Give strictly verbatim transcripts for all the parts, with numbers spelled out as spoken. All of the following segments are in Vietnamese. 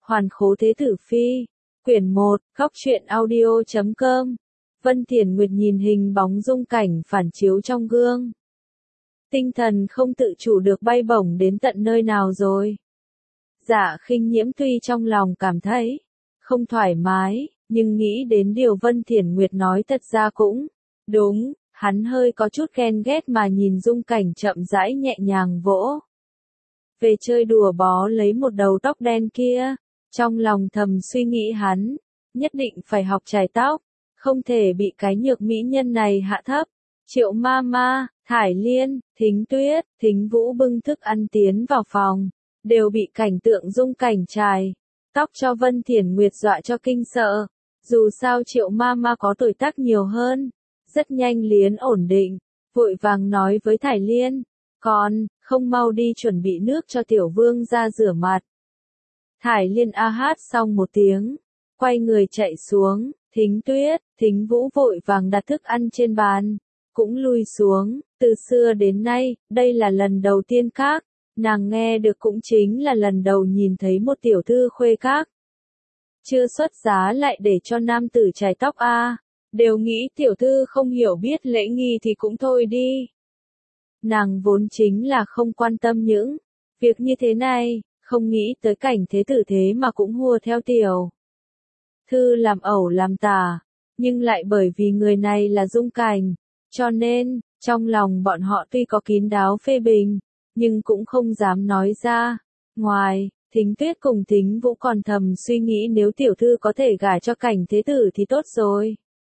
Hoàn khố thế tử phi. Quyển một, góc truyện audio chấm com. Vân Thiển Nguyệt nhìn hình bóng Dung Cảnh phản chiếu trong gương. Tinh thần không tự chủ được bay bổng đến tận nơi nào rồi. Dạ Khinh Nhiễm tuy trong lòng cảm thấy không thoải mái, nhưng nghĩ đến điều Vân Thiển Nguyệt nói thật ra cũng đúng, hắn hơi có chút ghen ghét mà nhìn Dung Cảnh chậm rãi nhẹ nhàng vỗ về chơi đùa bó lấy một đầu tóc đen kia. Trong lòng thầm suy nghĩ hắn, nhất định phải học chải tóc, không thể bị cái nhược mỹ nhân này hạ thấp. Triệu ma ma, Thải Liên, Thính Tuyết, Thính Vũ bưng thức ăn tiến vào phòng, đều bị cảnh tượng Dung Cảnh chải tóc cho Vân Thiển Nguyệt dọa cho kinh sợ. Dù sao Triệu ma ma có tuổi tác nhiều hơn, rất nhanh liền ổn định, vội vàng nói với Thải Liên, con, không mau đi chuẩn bị nước cho tiểu vương ra rửa mặt. Thải Liên a hát xong một tiếng, quay người chạy xuống. Thính Tuyết, Thính Vũ vội vàng đặt thức ăn trên bàn, cũng lui xuống. Từ xưa đến nay, đây là lần đầu tiên các nàng nghe được, cũng chính là lần đầu nhìn thấy một tiểu thư khuê các chưa xuất giá lại để cho nam tử chải tóc a, à. Đều nghĩ tiểu thư không hiểu biết lễ nghi thì cũng thôi đi. Nàng vốn chính là không quan tâm những việc như thế này, không nghĩ tới cảnh thế tử thế mà cũng hùa theo tiểu thư làm ẩu làm tả, nhưng lại bởi vì người này là Dung Cảnh, cho nên, trong lòng bọn họ tuy có kín đáo phê bình, nhưng cũng không dám nói ra. Ngoài, Thính Tuyết cùng Thính Vũ còn thầm suy nghĩ nếu tiểu thư có thể gả cho cảnh thế tử thì tốt rồi.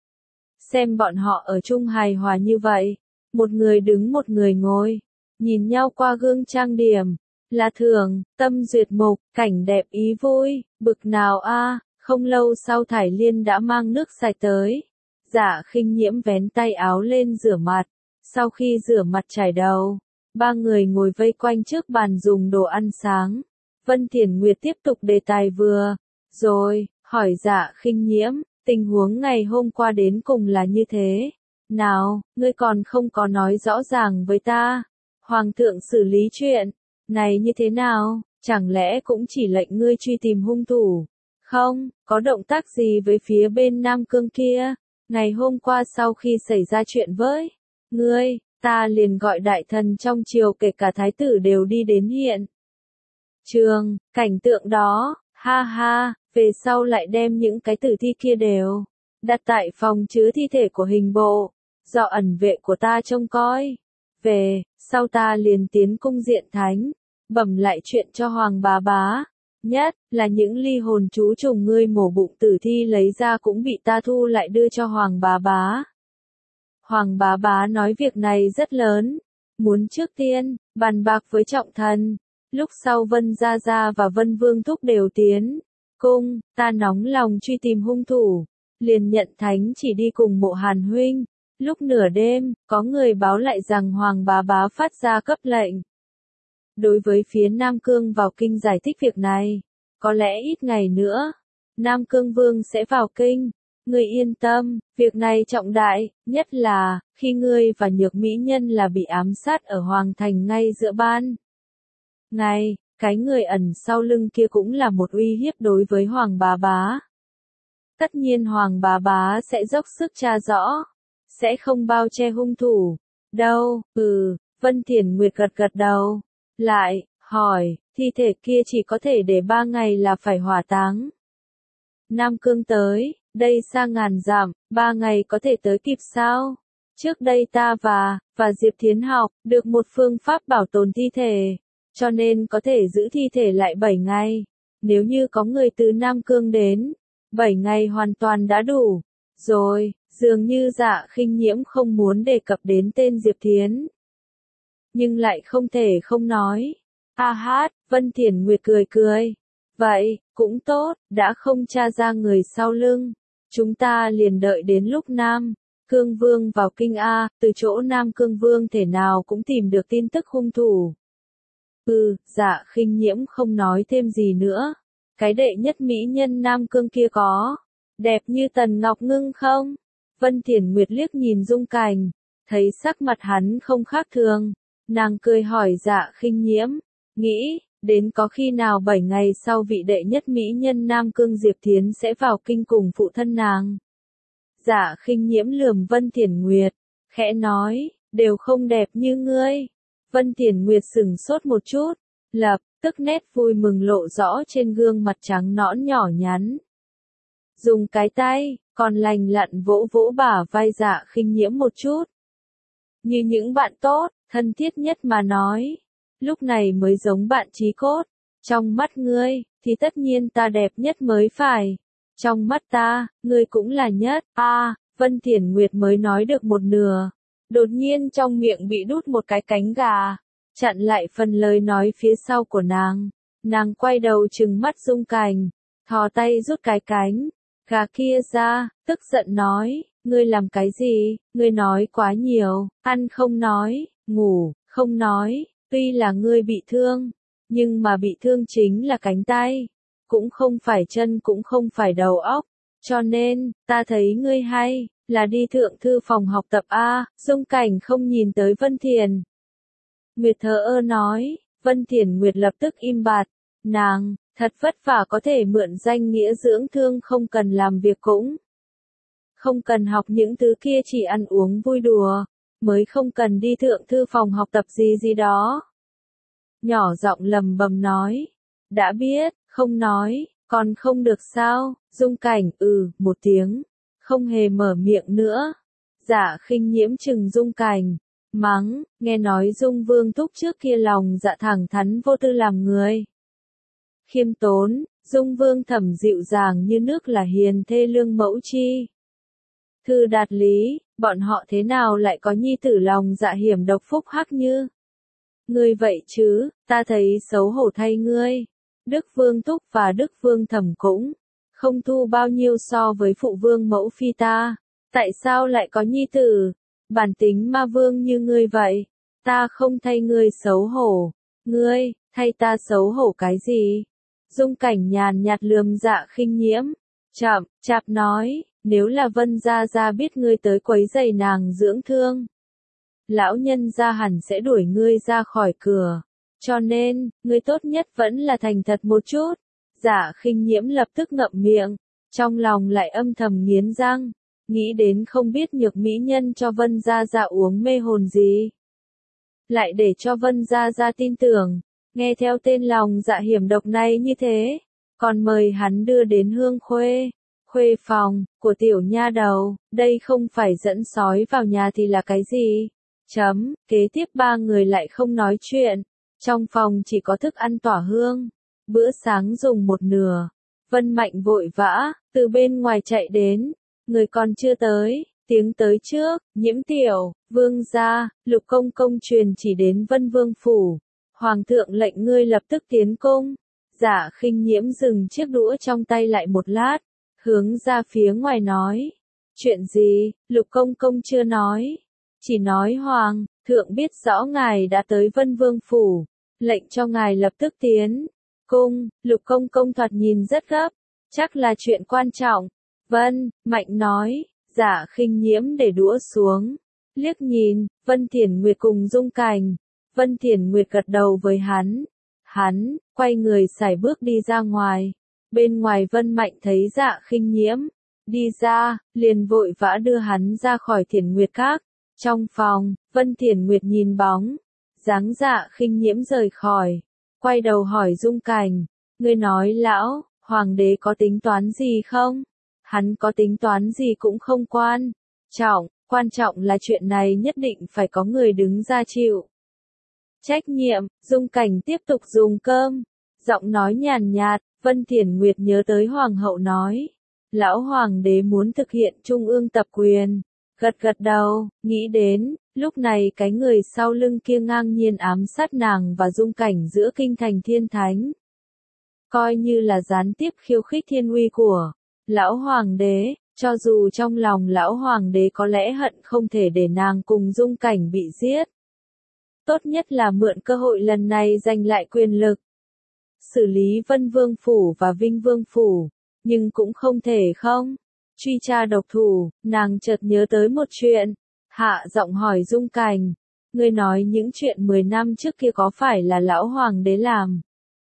Xem bọn họ ở chung hài hòa như vậy, một người đứng một người ngồi, nhìn nhau qua gương trang điểm, là thường, tâm duyệt mục, cảnh đẹp ý vui, bực nào a. Không lâu sau Thải Liên đã mang nước sạch tới. Dạ Khinh Nhiễm vén tay áo lên rửa mặt, sau khi rửa mặt chải đầu, ba người ngồi vây quanh trước bàn dùng đồ ăn sáng. Vân Thiển Nguyệt tiếp tục đề tài vừa rồi, hỏi Dạ Khinh Nhiễm, tình huống ngày hôm qua đến cùng là như thế nào, ngươi còn không có nói rõ ràng với ta. Hoàng thượng xử lý chuyện này như thế nào, chẳng lẽ cũng chỉ lệnh ngươi truy tìm hung thủ? Không, có động tác gì với phía bên Nam Cương kia? Ngày hôm qua sau khi xảy ra chuyện với ngươi, ta liền gọi đại thần trong triều kể cả thái tử đều đi đến hiện trường, cảnh tượng đó, ha ha, về sau lại đem những cái tử thi kia đều đặt tại phòng chứa thi thể của hình bộ, do ẩn vệ của ta trông coi. Về, sau ta liền tiến cung diện thánh, bẩm lại chuyện cho Hoàng bá bá. Nhất là những ly hồn chú trùng ngươi mổ bụng tử thi lấy ra cũng bị ta thu lại đưa cho Hoàng bá bá. Hoàng bá bá nói việc này rất lớn, muốn trước tiên bàn bạc với trọng thần, lúc sau Vân gia gia và Vân Vương thúc đều tiến cung, ta nóng lòng truy tìm hung thủ, liền nhận thánh chỉ đi cùng Mộ Hàn huynh. Lúc nửa đêm, có người báo lại rằng Hoàng bá bá phát ra cấp lệnh đối với phía Nam Cương vào kinh giải thích việc này. Có lẽ ít ngày nữa, Nam Cương Vương sẽ vào kinh. Ngươi yên tâm, việc này trọng đại, nhất là, khi ngươi và nhược mỹ nhân là bị ám sát ở Hoàng Thành ngay giữa ban ngày, cái người ẩn sau lưng kia cũng là một uy hiếp đối với Hoàng bá bá. Tất nhiên Hoàng bá bá sẽ dốc sức tra rõ, sẽ không bao che hung thủ. Đâu, ừ, Vân Thiển Nguyệt gật gật đầu. Lại, hỏi, thi thể kia chỉ có thể để ba ngày là phải hỏa táng. Nam Cương tới, đây xa ngàn dặm, ba ngày có thể tới kịp sao? Trước đây ta và, và Diệp Thiến học, được một phương pháp bảo tồn thi thể, cho nên có thể giữ thi thể lại bảy ngày. Nếu như có người từ Nam Cương đến, bảy ngày hoàn toàn đã đủ. Rồi, dường như Dạ Khinh Nhiễm không muốn đề cập đến tên Diệp Thiến, nhưng lại không thể không nói. A hát, Vân Thiển Nguyệt cười cười. Vậy, cũng tốt, đã không tra ra người sau lưng. Chúng ta liền đợi đến lúc Nam Cương Vương vào kinh A, từ chỗ Nam Cương Vương thể nào cũng tìm được tin tức hung thủ. Ừ, Dạ Khinh Nhiễm không nói thêm gì nữa. Cái đệ nhất mỹ nhân Nam Cương kia có đẹp như Tần Ngọc Ngưng không? Vân Thiển Nguyệt liếc nhìn Dung Cảnh, thấy sắc mặt hắn không khác thường. Nàng cười hỏi Dạ Khinh Nhiễm, nghĩ, Đến có khi nào bảy ngày sau vị đệ nhất mỹ nhân Nam Cương Diệp Thiến sẽ vào kinh cùng phụ thân nàng. Dạ Khinh Nhiễm lườm Vân Thiển Nguyệt, khẽ nói, đều không đẹp như ngươi. Vân Thiển Nguyệt sững sốt một chút, lập tức nét vui mừng lộ rõ trên gương mặt trắng nõn nhỏ nhắn. Dùng cái tay, còn lành lặn vỗ vỗ bả vai Dạ Khinh Nhiễm một chút. Như những bạn tốt, thân thiết nhất mà nói. Lúc này mới giống bạn chí cốt. Trong mắt ngươi, thì tất nhiên ta đẹp nhất mới phải. Trong mắt ta, ngươi cũng là nhất. A, à, Vân Thiển Nguyệt mới nói được một nửa. Đột nhiên trong miệng bị đút một cái cánh gà. Chặn lại phần lời nói phía sau của nàng. Nàng quay đầu trừng mắt Dung Cảnh. Thò tay rút cái cánh gà kia ra, tức giận nói, ngươi làm cái gì, ngươi nói quá nhiều, ăn không nói, ngủ, không nói, tuy là ngươi bị thương, nhưng mà bị thương chính là cánh tay, cũng không phải chân cũng không phải đầu óc, cho nên, ta thấy ngươi hay, là đi thượng thư phòng học tập A, Dung Cảnh không nhìn tới Vân Thiền. Nguyệt thờ ơ nói, Vân Thiền Nguyệt lập tức im bặt, nàng, thật vất vả có thể mượn danh nghĩa dưỡng thương không cần làm việc cũng. Không cần học những thứ kia chỉ ăn uống vui đùa, mới không cần đi thượng thư phòng học tập gì gì đó. Nhỏ giọng lầm bầm nói, đã biết, không nói, còn không được sao, Dung Cảnh ừ, một tiếng, không hề mở miệng nữa. Dạ Khinh Nhiễm chừng Dung Cảnh, mắng, nghe nói Dung Vương Thúc trước kia lòng dạ thẳng thắn vô tư làm người. Khiêm tốn, Dung Vương Thẩm dịu dàng như nước là hiền thê lương mẫu chi. Thư đạt lý, bọn họ thế nào lại có nhi tử lòng dạ hiểm độc phúc hắc như. Ngươi vậy chứ, ta thấy xấu hổ thay ngươi. Đức Vương Thúc và Đức Vương Thẩm cũng không thu bao nhiêu so với phụ vương mẫu phi ta. Tại sao lại có nhi tử? Bản tính ma vương như ngươi vậy. Ta không thay ngươi xấu hổ. Ngươi, thay ta xấu hổ cái gì? Dung Cảnh nhàn nhạt lườm Dạ Khinh Nhiễm. Chậm, chạp nói, nếu là Vân Gia Gia biết ngươi tới quấy rầy nàng dưỡng thương. Lão nhân gia hẳn sẽ đuổi ngươi ra khỏi cửa. Cho nên, ngươi tốt nhất vẫn là thành thật một chút. Dạ Khinh Nhiễm lập tức ngậm miệng. Trong lòng lại âm thầm nghiến răng. Nghĩ đến không biết nhược mỹ nhân cho Vân Gia Gia uống mê hồn gì. Lại để cho Vân Gia Gia tin tưởng. Nghe theo tên lòng dạ hiểm độc này như thế. Còn mời hắn đưa đến Hương Khuê. Khuê phòng, của tiểu nha đầu. Đây không phải dẫn sói vào nhà thì là cái gì? Chấm, kế tiếp ba người lại không nói chuyện. Trong phòng chỉ có thức ăn tỏa hương. Bữa sáng dùng một nửa. Vân Mạnh vội vã, từ bên ngoài chạy đến. Người còn chưa tới, tiếng tới trước, Nhiễm tiểu, vương gia, Lục công công truyền chỉ đến Vân Vương phủ. Hoàng thượng lệnh ngươi lập tức tiến cung. Dạ Khinh Nhiễm dừng chiếc đũa trong tay lại một lát, hướng ra phía ngoài nói. Chuyện gì, Lục công công chưa nói. Chỉ nói Hoàng thượng biết rõ ngài đã tới Vân Vương phủ, lệnh cho ngài lập tức tiến cung. Lục công công thoạt nhìn rất gấp, chắc là chuyện quan trọng. Vân Mạnh nói. Dạ Khinh Nhiễm để đũa xuống, liếc nhìn Vân Thiển Nguyệt cùng Dung Cảnh. Vân Thiển Nguyệt gật đầu với hắn. Hắn quay người sải bước đi ra ngoài. Bên ngoài Vân Mạnh thấy Dạ Khinh Nhiễm đi ra, liền vội vã đưa hắn ra khỏi Thiển Nguyệt các. Trong phòng, Vân Thiển Nguyệt nhìn bóng dáng Dạ Khinh Nhiễm rời khỏi, quay đầu hỏi Dung Cảnh, ngươi nói lão hoàng đế có tính toán gì không? Hắn có tính toán gì cũng không quan trọng, quan trọng là chuyện này nhất định phải có người đứng ra chịu trách nhiệm. Dung Cảnh tiếp tục dùng cơm, giọng nói nhàn nhạt. Vân Thiển Nguyệt nhớ tới hoàng hậu nói, lão hoàng đế muốn thực hiện trung ương tập quyền, gật gật đầu, nghĩ đến, lúc này cái người sau lưng kia ngang nhiên ám sát nàng và Dung Cảnh giữa kinh thành thiên thánh, coi như là gián tiếp khiêu khích thiên uy của lão hoàng đế. Cho dù trong lòng lão hoàng đế có lẽ hận không thể để nàng cùng Dung Cảnh bị giết, tốt nhất là mượn cơ hội lần này giành lại quyền lực, xử lý Vân Vương phủ và Vinh Vương phủ, nhưng cũng không thể không truy tra độc thủ. Nàng chợt nhớ tới một chuyện, hạ giọng hỏi Dung Cảnh, ngươi nói những chuyện mười năm trước kia có phải là lão hoàng đế làm?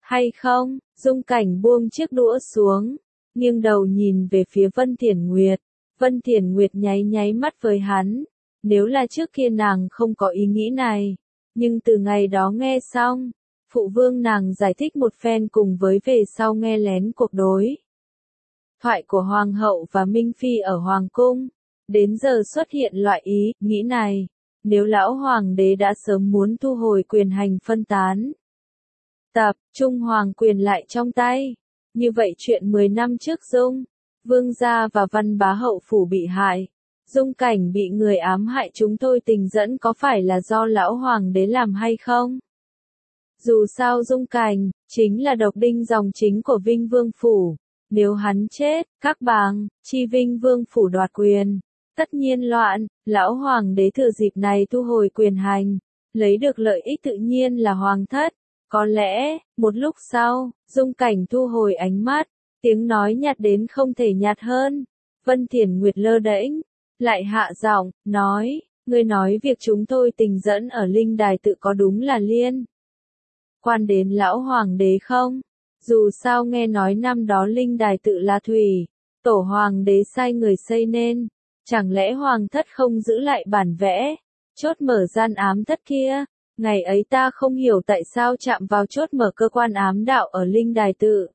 hay không? Dung Cảnh buông chiếc đũa xuống, nghiêng đầu nhìn về phía Vân Thiển Nguyệt. Vân Thiển Nguyệt nháy nháy mắt với hắn. Nếu là trước kia nàng không có ý nghĩ này, nhưng từ ngày đó nghe xong, phụ vương nàng giải thích một phen cùng với về sau nghe lén cuộc đối thoại của Hoàng hậu và Minh Phi ở Hoàng cung, đến giờ xuất hiện loại ý, nghĩ này, nếu lão Hoàng đế đã sớm muốn thu hồi quyền hành phân tán, tập trung hoàng quyền lại trong tay, như vậy chuyện mười năm trước Dung, Vương gia và Văn Bá hậu phủ bị hại, Dung Cảnh bị người ám hại chúng tôi tình dẫn có phải là do lão Hoàng đế làm hay không? Dù sao Dung Cảnh, chính là độc đinh dòng chính của Vinh Vương Phủ. Nếu hắn chết, các bang, chi Vinh Vương Phủ đoạt quyền. Tất nhiên loạn, lão Hoàng đế thừa dịp này thu hồi quyền hành. Lấy được lợi ích tự nhiên là Hoàng thất. Có lẽ, một lúc sau, Dung Cảnh thu hồi ánh mắt. Tiếng nói nhạt đến không thể nhạt hơn. Vân Thiển Nguyệt lơ đễnh, lại hạ giọng, nói, ngươi nói việc chúng tôi tình dẫn ở linh đài tự có đúng là liên quan đến lão Hoàng đế không? Dù sao nghe nói năm đó linh đài tự là thủy, tổ Hoàng đế sai người xây nên, chẳng lẽ Hoàng thất không giữ lại bản vẽ, chốt mở gian ám thất kia? Ngày ấy ta không hiểu tại sao chạm vào chốt mở cơ quan ám đạo ở linh đài tự.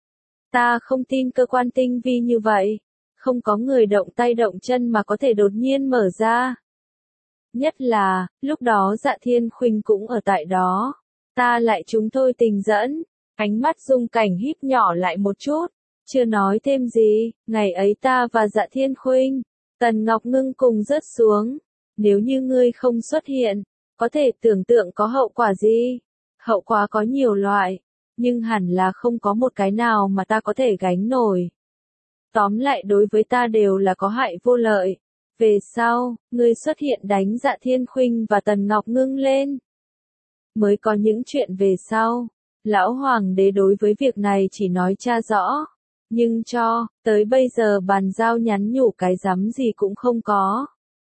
Ta không tin cơ quan tinh vi như vậy, không có người động tay động chân mà có thể đột nhiên mở ra. Nhất là, lúc đó Dạ Thiên Khuynh cũng ở tại đó. Ta lại chúng tôi tình dẫn, ánh mắt Dung Cảnh híp nhỏ lại một chút, chưa nói thêm gì, ngày ấy ta và Dạ Thiên Khuynh, Tần Ngọc Ngưng cùng rớt xuống, nếu như ngươi không xuất hiện, có thể tưởng tượng có hậu quả gì? Hậu quả có nhiều loại, nhưng hẳn là không có một cái nào mà ta có thể gánh nổi. Tóm lại đối với ta đều là có hại vô lợi. Về sau, ngươi xuất hiện đánh Dạ Thiên Khuynh và Tần Ngọc Ngưng lên. Mới có những chuyện về sau. Lão Hoàng đế đối với việc này chỉ nói tra rõ. Nhưng cho, tới bây giờ bàn giao nhắn nhủ cái rắm gì cũng không có.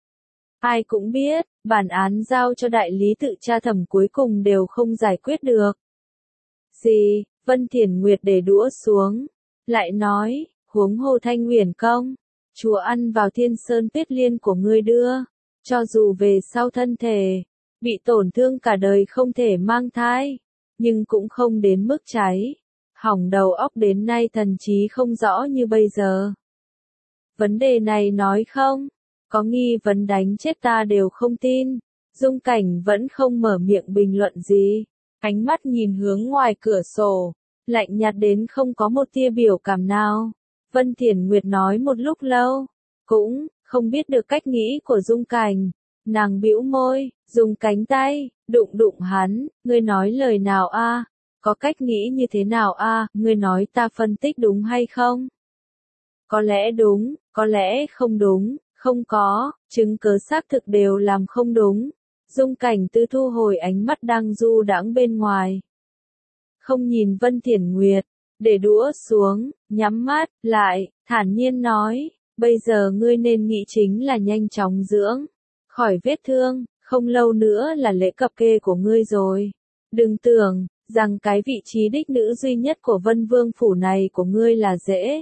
Ai cũng biết, bản án giao cho đại lý tự tra thẩm cuối cùng đều không giải quyết được. Gì, Vân Thiển Nguyệt để đũa xuống. Lại nói, huống hồ Thanh Huyền Công. Chúa ăn vào thiên sơn tuyết liên của ngươi đưa. Cho dù về sau thân thể, bị tổn thương cả đời không thể mang thai. Nhưng cũng không đến mức cháy. Hỏng đầu óc đến nay thần trí không rõ như bây giờ. Vấn đề này nói không? Có nghi vấn đánh chết ta đều không tin. Dung Cảnh vẫn không mở miệng bình luận gì. Ánh mắt nhìn hướng ngoài cửa sổ. Lạnh nhạt đến không có một tia biểu cảm nào. Vân Thiển Nguyệt nói một lúc lâu. Cũng, không biết được cách nghĩ của Dung Cảnh. Nàng bĩu môi, dùng cánh tay, đụng đụng hắn. Ngươi nói lời nào a? Có cách nghĩ như thế nào a? Ngươi nói ta phân tích đúng hay không? Có lẽ đúng, có lẽ không đúng. Không có, chứng cứ xác thực đều làm không đúng. Dung Cảnh Tư thu hồi ánh mắt đang du đãng bên ngoài. Không nhìn Vân Thiển Nguyệt, để đũa xuống, nhắm mắt, lại, thản nhiên nói, bây giờ ngươi nên nghĩ chính là nhanh chóng dưỡng, khỏi vết thương, không lâu nữa là lễ cập kê của ngươi rồi. Đừng tưởng, rằng cái vị trí đích nữ duy nhất của Vân Vương Phủ này của ngươi là dễ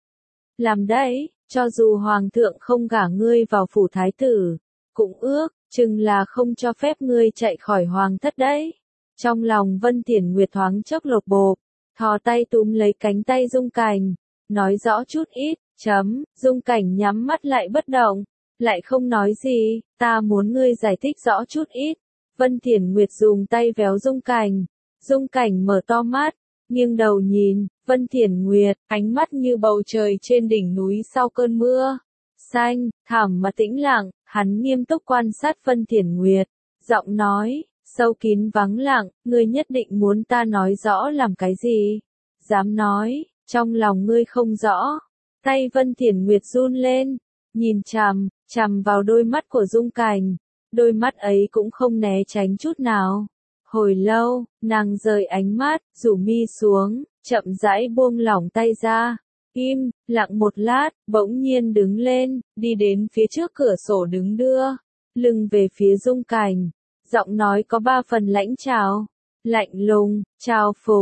làm đấy. Cho dù Hoàng thượng không gả ngươi vào phủ thái tử, cũng ước, chừng là không cho phép ngươi chạy khỏi Hoàng thất đấy. Trong lòng Vân Thiển Nguyệt thoáng chốc lột bột, thò tay túm lấy cánh tay Dung Cảnh, nói rõ chút ít, chấm, Dung Cảnh nhắm mắt lại bất động, lại không nói gì, ta muốn ngươi giải thích rõ chút ít. Vân Thiển Nguyệt dùng tay véo Dung Cảnh, Dung Cảnh mở to mắt, nghiêng đầu nhìn, Vân Thiển Nguyệt, ánh mắt như bầu trời trên đỉnh núi sau cơn mưa. Xanh, thẳm mà tĩnh lặng, hắn nghiêm túc quan sát Vân Thiển Nguyệt, giọng nói, sâu kín vắng lặng, ngươi nhất định muốn ta nói rõ làm cái gì? Dám nói, trong lòng ngươi không rõ. Tay Vân Thiển Nguyệt run lên, nhìn chằm, chằm vào đôi mắt của Dung Cảnh, đôi mắt ấy cũng không né tránh chút nào. Hồi lâu, nàng rời ánh mắt, rủ mi xuống, chậm rãi buông lỏng tay ra. Im, lặng một lát, bỗng nhiên đứng lên, đi đến phía trước cửa sổ đứng đưa, lưng về phía Dung Cảnh. Giọng nói có ba phần lãnh trào, lạnh lùng, trào phúng,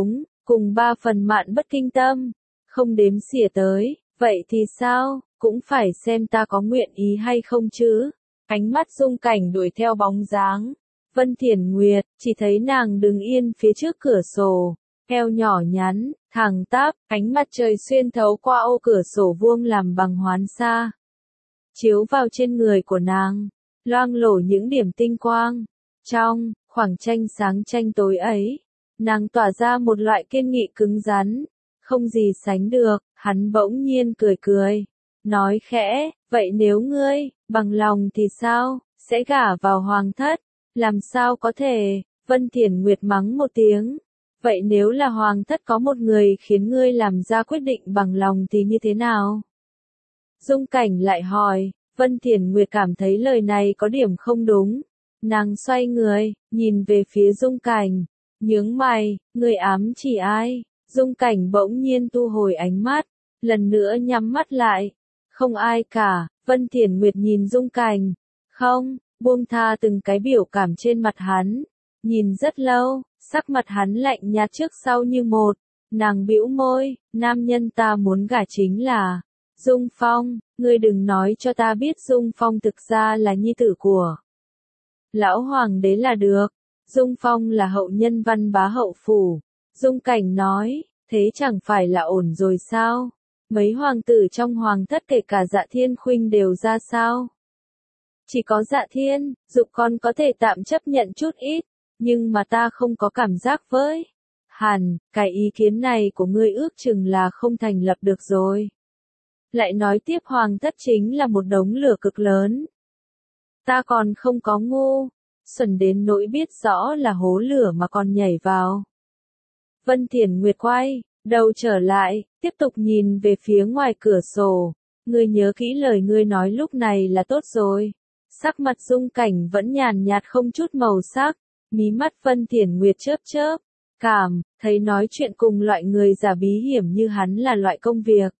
cùng ba phần mạn bất kinh tâm, không đếm xỉa tới, vậy thì sao, cũng phải xem ta có nguyện ý hay không chứ. Ánh mắt Dung Cảnh đuổi theo bóng dáng Vân Thiển Nguyệt, chỉ thấy nàng đứng yên phía trước cửa sổ, eo nhỏ nhắn, thẳng tắp, ánh mặt trời xuyên thấu qua ô cửa sổ vuông làm bằng hoán xa, chiếu vào trên người của nàng, loang lổ những điểm tinh quang. Trong khoảng tranh sáng tranh tối ấy, nàng tỏa ra một loại kiên nghị cứng rắn, không gì sánh được. Hắn bỗng nhiên cười cười, nói khẽ, vậy nếu ngươi bằng lòng thì sao, sẽ gả vào hoàng thất? Làm sao có thể? Vân Thiển Nguyệt mắng một tiếng. Vậy nếu là hoàng thất có một người khiến ngươi làm ra quyết định bằng lòng thì như thế nào? Dung Cảnh lại hỏi. Vân Thiển Nguyệt cảm thấy lời này có điểm không đúng. Nàng xoay người, nhìn về phía Dung Cảnh, nhướng mày, ngươi ám chỉ ai? Dung Cảnh bỗng nhiên thu hồi ánh mắt, lần nữa nhắm mắt lại. Không ai cả. Vân Thiển Nguyệt nhìn Dung Cảnh. Không, buông tha từng cái biểu cảm trên mặt hắn. Nhìn rất lâu, sắc mặt hắn lạnh nhạt trước sau như một. Nàng bĩu môi, nam nhân ta muốn gả chính là Dung Phong, ngươi đừng nói cho ta biết Dung Phong thực ra là nhi tử của lão hoàng đế là được. Dung Phong là hậu nhân Văn Bá hậu phủ. Dung Cảnh nói, thế chẳng phải là ổn rồi sao? Mấy hoàng tử trong hoàng thất kể cả Dạ Thiên Khuynh đều ra sao? Chỉ có Dạ Thiên, Dục con có thể tạm chấp nhận chút ít, nhưng mà ta không có cảm giác với hẳn, cái ý kiến này của ngươi ước chừng là không thành lập được rồi. Lại nói tiếp hoàng thất chính là một đống lửa cực lớn. Ta còn không có ngu, xuẩn đến nỗi biết rõ là hố lửa mà còn nhảy vào. Vân Thiển Nguyệt quay đầu trở lại, tiếp tục nhìn về phía ngoài cửa sổ. Ngươi nhớ kỹ lời ngươi nói lúc này là tốt rồi. Sắc mặt Dung Cảnh vẫn nhàn nhạt không chút màu sắc, mí mắt Vân Thiển Nguyệt chớp chớp, cảm thấy nói chuyện cùng loại người giả bí hiểm như hắn là loại công việc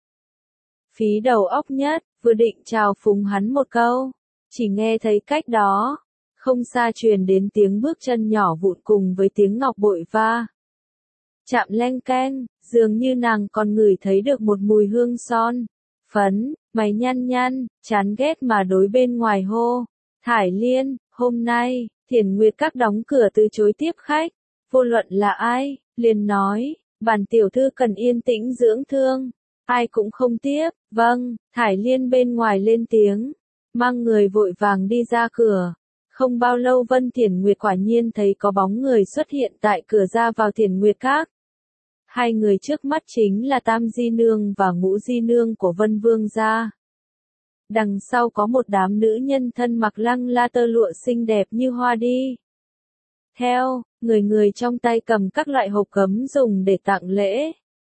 phí đầu óc nhất. Vừa định chào phúng hắn một câu, chỉ nghe thấy cách đó không xa truyền đến tiếng bước chân nhỏ vụn cùng với tiếng ngọc bội va chạm leng keng, dường như nàng còn ngửi thấy được một mùi hương son phấn. Mày nhăn nhăn, chán ghét mà đối bên ngoài hô. Thải Liên, hôm nay, Thiển Nguyệt Các đóng cửa từ chối tiếp khách. Vô luận là ai, liền nói, bản tiểu thư cần yên tĩnh dưỡng thương. Ai cũng không tiếp. Vâng, Thải Liên bên ngoài lên tiếng, mang người vội vàng đi ra cửa. Không bao lâu Vân Thiển Nguyệt quả nhiên thấy có bóng người xuất hiện tại cửa ra vào Thiển Nguyệt Các. Hai người trước mắt chính là Tam Di Nương và Ngũ Di Nương của Vân Vương gia. Đằng sau có một đám nữ nhân thân mặc lăng la tơ lụa xinh đẹp như hoa đi theo, người người trong tay cầm các loại hộp cấm dùng để tặng lễ.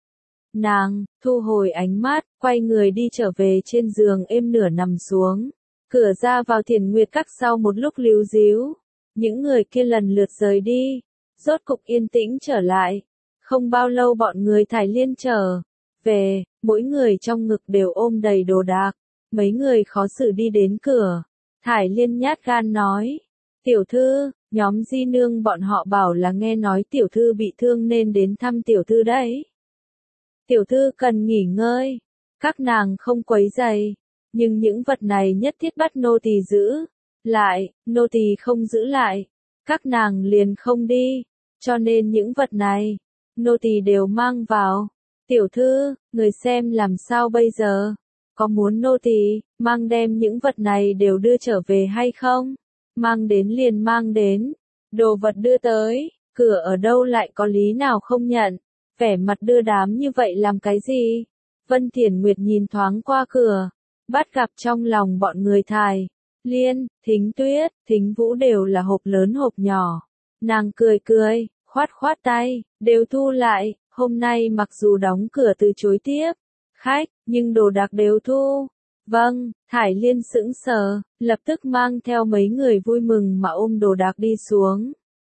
Nàng thu hồi ánh mắt, quay người đi trở về trên giường êm nửa nằm xuống. Cửa ra vào Thiển Nguyệt Các sau một lúc líu díu, những người kia lần lượt rời đi, rốt cục yên tĩnh trở lại. Không bao lâu bọn người Thải Liên trở về, mỗi người trong ngực đều ôm đầy đồ đạc. Mấy người khó xử đi đến cửa. Thải Liên nhát gan nói, tiểu thư, nhóm Di Nương bọn họ bảo là nghe nói tiểu thư bị thương nên đến thăm tiểu thư đấy. Tiểu thư cần nghỉ ngơi, các nàng không quấy rầy, nhưng những vật này nhất thiết bắt nô tỳ giữ lại, nô tỳ không giữ lại, các nàng liền không đi, cho nên những vật này, nô tỳ đều mang vào. Tiểu thư, người xem làm sao bây giờ? Có muốn nô tỳ mang đem những vật này đều đưa trở về hay không? Mang đến liền mang đến, đồ vật đưa tới, cửa ở đâu lại có lý nào không nhận? Vẻ mặt đưa đám như vậy làm cái gì? Vân Thiển Nguyệt nhìn thoáng qua cửa, bắt gặp trong lòng bọn người Thải Liên, Thính Tuyết, Thính Vũ đều là hộp lớn hộp nhỏ. Nàng cười cười, khoát khoát tay, đều thu lại, hôm nay mặc dù đóng cửa từ chối tiếp khách, nhưng đồ đạc đều thu. Vâng, Thải Liên sững sờ, lập tức mang theo mấy người vui mừng mà ôm đồ đạc đi xuống.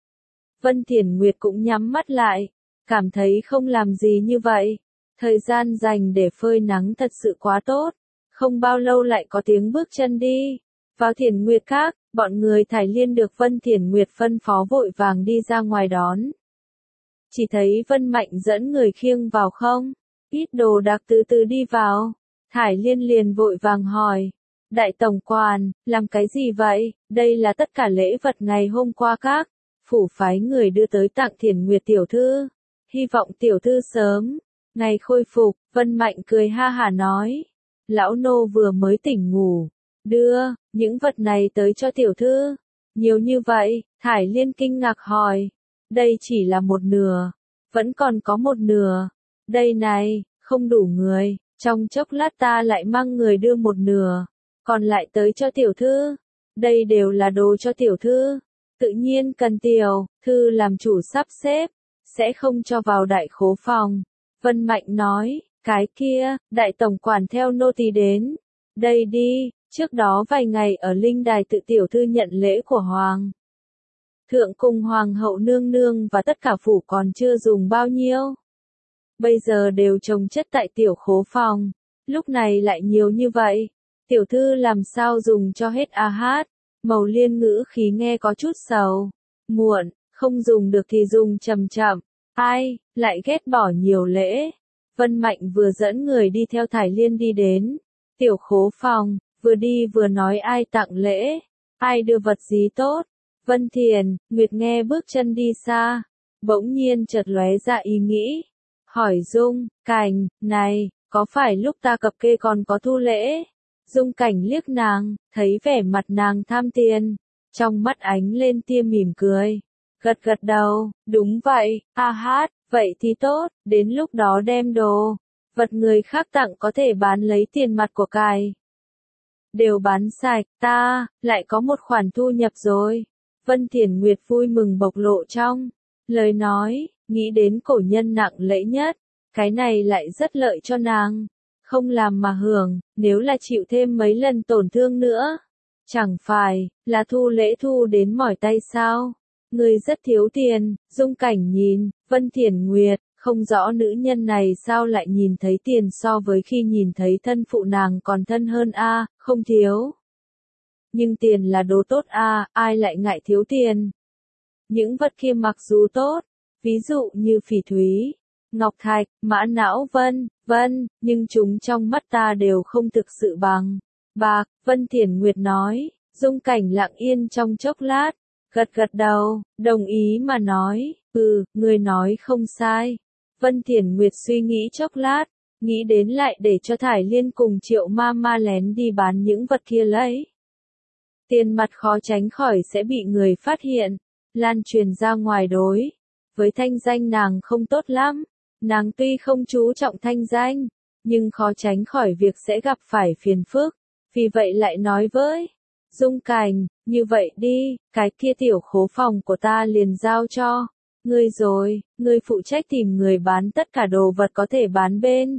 Vân Thiển Nguyệt cũng nhắm mắt lại, cảm thấy không làm gì như vậy. Thời gian dành để phơi nắng thật sự quá tốt. Không bao lâu lại có tiếng bước chân đi vào Thiển Nguyệt Các, bọn người Thải Liên được Vân Thiển Nguyệt phân phó vội vàng đi ra ngoài đón. chỉ thấy Vân Mạnh dẫn người khiêng vào không, ít đồ đạc từ từ đi vào. Thải Liên liền vội vàng hỏi, đại tổng quản, làm cái gì vậy? Đây là tất cả lễ vật ngày hôm qua các phủ phái người đưa tới tặng Thiền Nguyệt tiểu thư, hy vọng tiểu thư sớm ngày khôi phục. Vân Mạnh cười ha hả nói, lão nô vừa mới tỉnh ngủ, đưa những vật này tới cho tiểu thư. Nhiều như vậy? Thải Liên kinh ngạc hỏi, đây chỉ là một nửa, vẫn còn có một nửa. Đây này, không đủ người, trong chốc lát ta lại mang người đưa một nửa, còn lại tới cho tiểu thư. Đây đều là đồ cho tiểu thư, tự nhiên cần tiểu thư làm chủ sắp xếp, sẽ không cho vào đại khố phòng. Vân Mạnh nói, cái kia, đại tổng quản theo nô tỳ đến. Đây đi, trước đó vài ngày ở linh đài tự tiểu thư nhận lễ của Hoàng thượng cùng Hoàng hậu nương nương và tất cả phủ còn chưa dùng bao nhiêu. Bây giờ đều chồng chất tại tiểu khố phòng, lúc này lại nhiều như vậy. Tiểu thư làm sao dùng cho hết a hát? Màu Liên ngữ khí nghe có chút sầu. Muộn, không dùng được thì dùng chậm chậm. Ai, lại ghét bỏ nhiều lễ. Vân Mạnh vừa dẫn người đi theo Thải Liên đi đến tiểu khố phòng, vừa đi vừa nói ai tặng lễ, ai đưa vật gì tốt. Vân Thiền, Nguyệt nghe bước chân đi xa, bỗng nhiên chợt lóe ra ý nghĩ. Hỏi Dung Cảnh, này, có phải lúc ta cập kê còn có thu lễ? Dung Cảnh liếc nàng, thấy vẻ mặt nàng tham tiền, trong mắt ánh lên tia mỉm cười. Gật gật đầu, đúng vậy, a hát, vậy thì tốt, đến lúc đó đem đồ, vật người khác tặng có thể bán lấy tiền mặt của cải. Đều bán sạch, ta, lại có một khoản thu nhập rồi. Vân Thiền Nguyệt vui mừng bộc lộ trong lời nói, nghĩ đến cổ nhân nặng lễ nhất, cái này lại rất lợi cho nàng. Không làm mà hưởng, nếu là chịu thêm mấy lần tổn thương nữa, chẳng phải là thu lễ thu đến mỏi tay sao? Người rất thiếu tiền. Dung Cảnh nhìn Vân Thiền Nguyệt, không rõ nữ nhân này sao lại nhìn thấy tiền so với khi nhìn thấy thân phụ nàng còn thân hơn a, không thiếu. Nhưng tiền là đồ tốt a, ai lại ngại thiếu tiền? Những vật kia mặc dù tốt, ví dụ như phỉ thúy, ngọc thạch, mã não vân vân, nhưng chúng trong mắt ta đều không thực sự bằng bạc. Vân Thiền Nguyệt nói. Dung Cảnh lặng yên trong chốc lát, gật gật đầu, đồng ý mà nói, ừ, người nói không sai. Vân Thiền Nguyệt suy nghĩ chốc lát, nghĩ đến lại để cho Thải Liên cùng Triệu ma ma lén đi bán những vật kia lấy. Tiền mặt khó tránh khỏi sẽ bị người phát hiện, lan truyền ra ngoài đối. Với thanh danh nàng không tốt lắm, nàng tuy không chú trọng thanh danh, nhưng khó tránh khỏi việc sẽ gặp phải phiền phức, vì vậy lại nói với Dung Cảnh, như vậy đi, cái kia tiểu khố phòng của ta liền giao cho ngươi rồi, ngươi phụ trách tìm người bán tất cả đồ vật có thể bán bên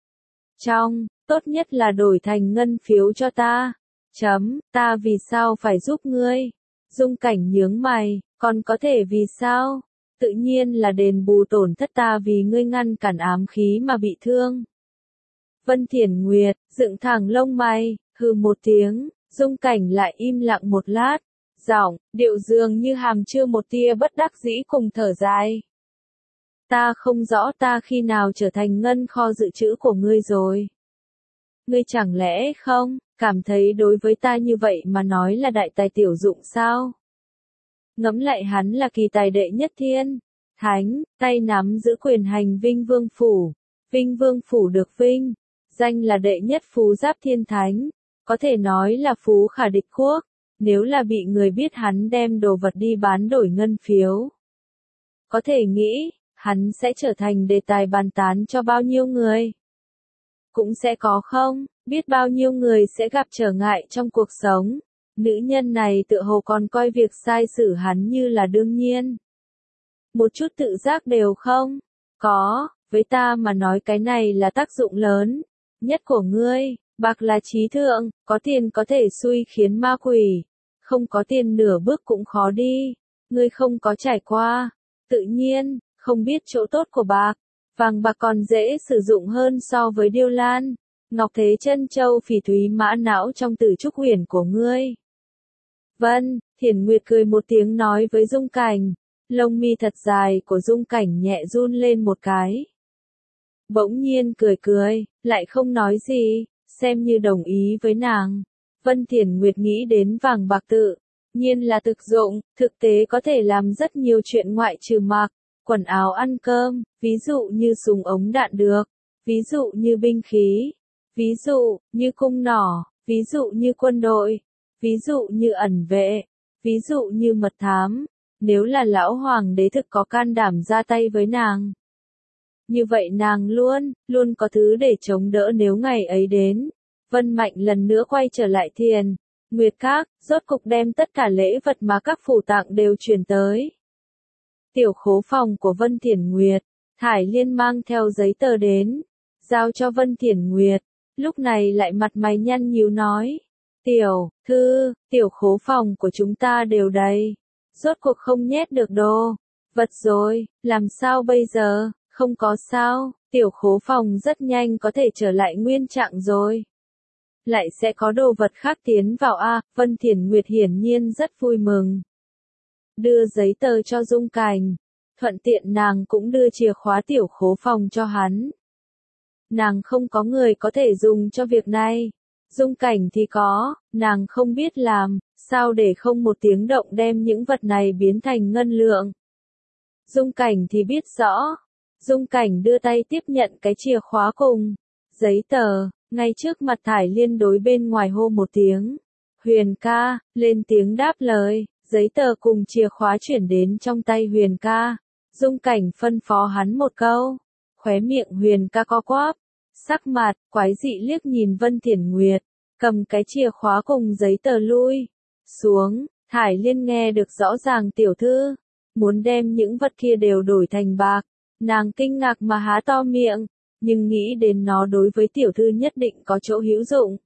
trong, tốt nhất là đổi thành ngân phiếu cho ta. Chấm, ta vì sao phải giúp ngươi? Dung Cảnh nhướng mày, còn có thể vì sao? Tự nhiên là đền bù tổn thất ta vì ngươi ngăn cản ám khí mà bị thương. Vân Thiền Nguyệt, dựng thẳng lông mày, hừ một tiếng. Dung Cảnh lại im lặng một lát, giọng, điệu dường như hàm chứa một tia bất đắc dĩ cùng thở dài. Ta không rõ ta khi nào trở thành ngân kho dự trữ của ngươi rồi. Ngươi chẳng lẽ không, cảm thấy đối với ta như vậy mà nói là đại tài tiểu dụng sao? Ngẫm lại hắn là kỳ tài đệ nhất thiên, thánh, tay nắm giữ quyền hành Vinh Vương Phủ. Vinh Vương Phủ được vinh, danh là đệ nhất phú giáp thiên thánh. Có thể nói là phú khả địch quốc, nếu là bị người biết hắn đem đồ vật đi bán đổi ngân phiếu. Có thể nghĩ, hắn sẽ trở thành đề tài bàn tán cho bao nhiêu người. Cũng sẽ có không, biết bao nhiêu người sẽ gặp trở ngại trong cuộc sống. Nữ nhân này tựa hồ còn coi việc sai xử hắn như là đương nhiên. Một chút tự giác đều không? Có, với ta mà nói cái này là tác dụng lớn nhất của ngươi. Bạc là trí thượng, có tiền có thể xui khiến ma quỷ, không có tiền nửa bước cũng khó đi. Ngươi không có trải qua, tự nhiên, không biết chỗ tốt của bạc. Vàng bạc còn dễ sử dụng hơn so với điêu lan, ngọc thế chân châu phỉ thúy mã não trong tử trúc huyền của ngươi. Vân Thiền Nguyệt cười một tiếng nói với Dung Cảnh, lông mi thật dài của Dung Cảnh nhẹ run lên một cái. Bỗng nhiên cười cười, lại không nói gì, xem như đồng ý với nàng. Vân Thiển Nguyệt nghĩ đến vàng bạc tự nhiên là thực dụng, thực tế có thể làm rất nhiều chuyện ngoại trừ mặc, quần áo ăn cơm, ví dụ như súng ống đạn được, ví dụ như binh khí, ví dụ như cung nỏ, ví dụ như quân đội, ví dụ như ẩn vệ, ví dụ như mật thám, nếu là lão hoàng đế thực có can đảm ra tay với nàng. Như vậy nàng luôn, luôn có thứ để chống đỡ nếu ngày ấy đến. Vân Mạnh lần nữa quay trở lại Thiền Nguyệt Các, rốt cục đem tất cả lễ vật mà các phủ tạng đều chuyển tới. Tiểu khố phòng của Vân Thiển Nguyệt, Thải Liên mang theo giấy tờ đến, giao cho Vân Thiển Nguyệt, lúc này lại mặt mày nhăn nhíu nói. Tiểu thư, tiểu khố phòng của chúng ta đều đầy, rốt cuộc không nhét được đồ vật rồi, làm sao bây giờ, không có sao, tiểu khố phòng rất nhanh có thể trở lại nguyên trạng rồi. Lại sẽ có đồ vật khác tiến vào a, Vân Thiển Nguyệt hiển nhiên rất vui mừng. Đưa giấy tờ cho Dung Cảnh, thuận tiện nàng cũng đưa chìa khóa tiểu khố phòng cho hắn. Nàng không có người có thể dùng cho việc này. Dung Cảnh thì có, nàng không biết làm, sao để không một tiếng động đem những vật này biến thành ngân lượng. Dung Cảnh thì biết rõ. Dung Cảnh đưa tay tiếp nhận cái chìa khóa cùng giấy tờ, ngay trước mặt Thải Liên đối bên ngoài hô một tiếng. Huyền ca, lên tiếng đáp lời, giấy tờ cùng chìa khóa chuyển đến trong tay Huyền ca. Dung Cảnh phân phó hắn một câu, khóe miệng Huyền ca co quắp, sắc mặt quái dị liếc nhìn Vân Thiển Nguyệt, cầm cái chìa khóa cùng giấy tờ lui xuống. Thải Liên nghe được rõ ràng tiểu thư muốn đem những vật kia đều đổi thành bạc, nàng kinh ngạc mà há to miệng, nhưng nghĩ đến nó đối với tiểu thư nhất định có chỗ hữu dụng.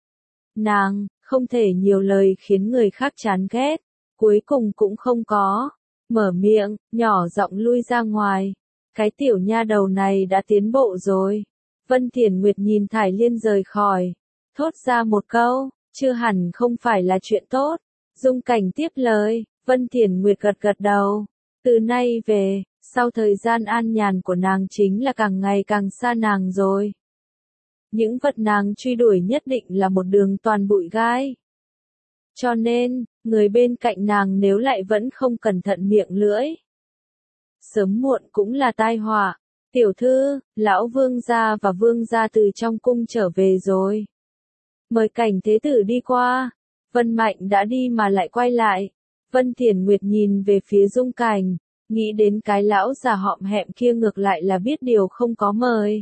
Nàng không thể nhiều lời khiến người khác chán ghét, cuối cùng cũng không có mở miệng, nhỏ giọng lui ra ngoài. Cái tiểu nha đầu này đã tiến bộ rồi. Vân Thiển Nguyệt nhìn Thải Liên rời khỏi, thốt ra một câu, chưa hẳn không phải là chuyện tốt. Dung Cảnh tiếp lời, Vân Thiển Nguyệt gật gật đầu. Từ nay về, sau thời gian an nhàn của nàng chính là càng ngày càng xa nàng rồi. Những vật nàng truy đuổi nhất định là một đường toàn bụi gai. Cho nên, người bên cạnh nàng nếu lại vẫn không cẩn thận miệng lưỡi, sớm muộn cũng là tai họa. Tiểu thư, lão vương gia và vương gia từ trong cung trở về rồi. Mời Cảnh thế tử đi qua. Vân Mạnh đã đi mà lại quay lại. Vân Thiển Nguyệt nhìn về phía Dung Cảnh, nghĩ đến cái lão già họm hẹm kia ngược lại là biết điều không có mời.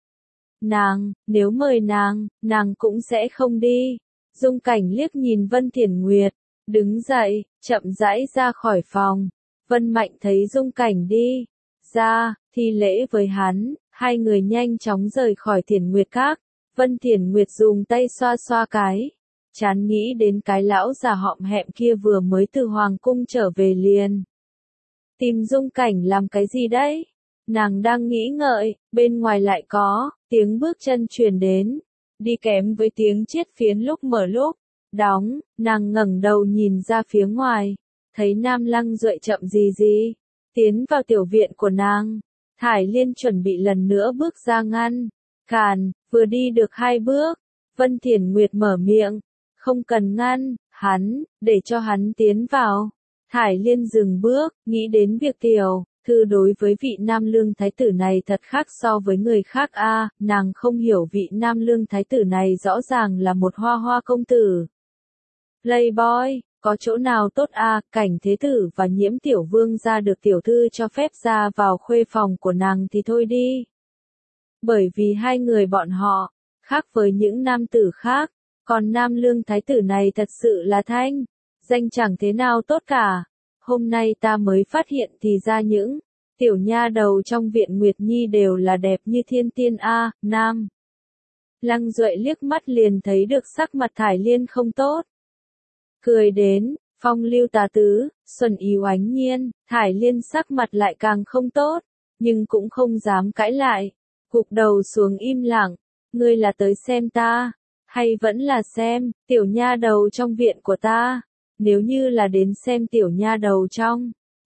Nàng, nếu mời nàng, nàng cũng sẽ không đi. Dung Cảnh liếc nhìn Vân Thiển Nguyệt, đứng dậy, chậm rãi ra khỏi phòng. Vân Mạnh thấy Dung Cảnh đi ra, thi lễ với hắn, hai người nhanh chóng rời khỏi Thiển Nguyệt Các. Vân Thiển Nguyệt dùng tay xoa xoa cái chán, nghĩ đến cái lão già họm hẹm kia vừa mới từ hoàng cung trở về liền. Tìm Dung Cảnh làm cái gì đấy? Nàng đang nghĩ ngợi, bên ngoài lại có tiếng bước chân truyền đến, đi kèm với tiếng chiết phiến lúc mở lúc đóng. Nàng ngẩng đầu nhìn ra phía ngoài, thấy Nam Lăng Duệ chậm gì gì tiến vào tiểu viện của nàng. Thải Liên chuẩn bị lần nữa bước ra ngăn cản, vừa đi được hai bước, Vân Thiển Nguyệt mở miệng, không cần ngăn hắn, để cho hắn tiến vào. Thải Liên dừng bước, nghĩ đến việc tiểu thư đối với vị Nam Lương Thái tử này thật khác so với người khác a, à, nàng không hiểu vị Nam Lương Thái tử này rõ ràng là một hoa hoa công tử. Playboy, có chỗ nào tốt a, à, Cảnh thế tử và Nhiễm tiểu vương ra được tiểu thư cho phép ra vào khuê phòng của nàng thì thôi đi. Bởi vì hai người bọn họ, khác với những nam tử khác, còn Nam Lương Thái tử này thật sự là thanh danh chẳng thế nào tốt cả. Hôm nay ta mới phát hiện thì ra những tiểu nha đầu trong viện Nguyệt Nhi đều là đẹp như thiên tiên a, à, Nam Lăng Duệ liếc mắt liền thấy được sắc mặt Thải Liên không tốt. Cười đến, phong lưu tà tứ, xuân ý oánh nhiên, Thải Liên sắc mặt lại càng không tốt, nhưng cũng không dám cãi lại, gục đầu xuống im lặng. Ngươi là tới xem ta, hay vẫn là xem tiểu nha đầu trong viện của ta? Nếu như là đến xem tiểu nha đầu trong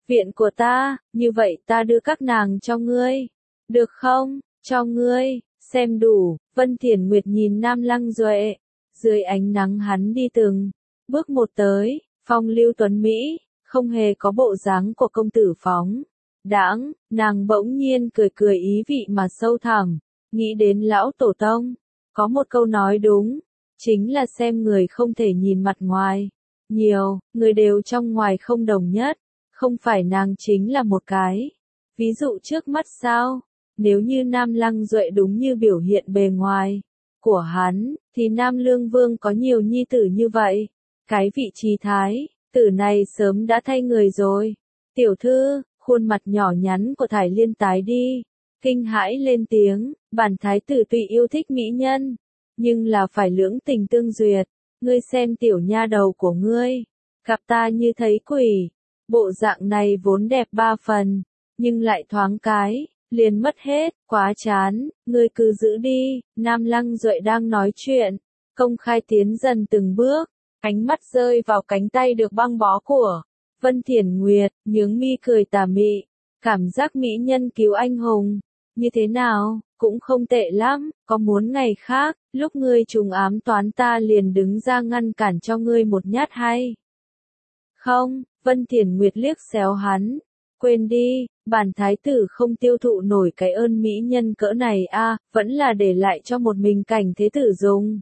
viện của ta, như vậy ta đưa các nàng cho ngươi. Được không? Cho ngươi, xem đủ. Vân Thiển Nguyệt nhìn Nam Lăng Duệ. Dưới ánh nắng hắn đi từng bước một tới, phong lưu tuấn Mỹ, không hề có bộ dáng của công tử phóng đãng. Nàng bỗng nhiên cười cười ý vị mà sâu thẳm, nghĩ đến lão tổ tông. Có một câu nói đúng, chính là xem người không thể nhìn mặt ngoài. Nhiều, người đều trong ngoài không đồng nhất, không phải nàng chính là một cái. Ví dụ trước mắt sao? Nếu như Nam Lăng Duệ đúng như biểu hiện bề ngoài của hắn, thì Nam Lương Vương có nhiều nhi tử như vậy. Cái vị trí thái tử này sớm đã thay người rồi. Tiểu thư, khuôn mặt nhỏ nhắn của Thải Liên tái đi, kinh hãi lên tiếng, bản thái tử tùy yêu thích mỹ nhân, nhưng là phải lưỡng tình tương duyệt. Ngươi xem tiểu nha đầu của ngươi, gặp ta như thấy quỷ. Bộ dạng này vốn đẹp ba phần, nhưng lại thoáng cái liền mất hết, quá chán, ngươi cứ giữ đi. Nam Lăng Duệ đang nói chuyện, công khai tiến dần từng bước, ánh mắt rơi vào cánh tay được băng bó của Vân Thiển Nguyệt, nhướng mi cười tà mị, cảm giác mỹ nhân cứu anh hùng, như thế nào, cũng không tệ lắm, có muốn ngày khác, lúc ngươi trùng ám toán ta liền đứng ra ngăn cản cho ngươi một nhát hay không? Vân Thiển Nguyệt liếc xéo hắn, quên đi, bản thái tử không tiêu thụ nổi cái ơn mỹ nhân cỡ này a, vẫn là để lại cho một mình cảnh thế tử dùng.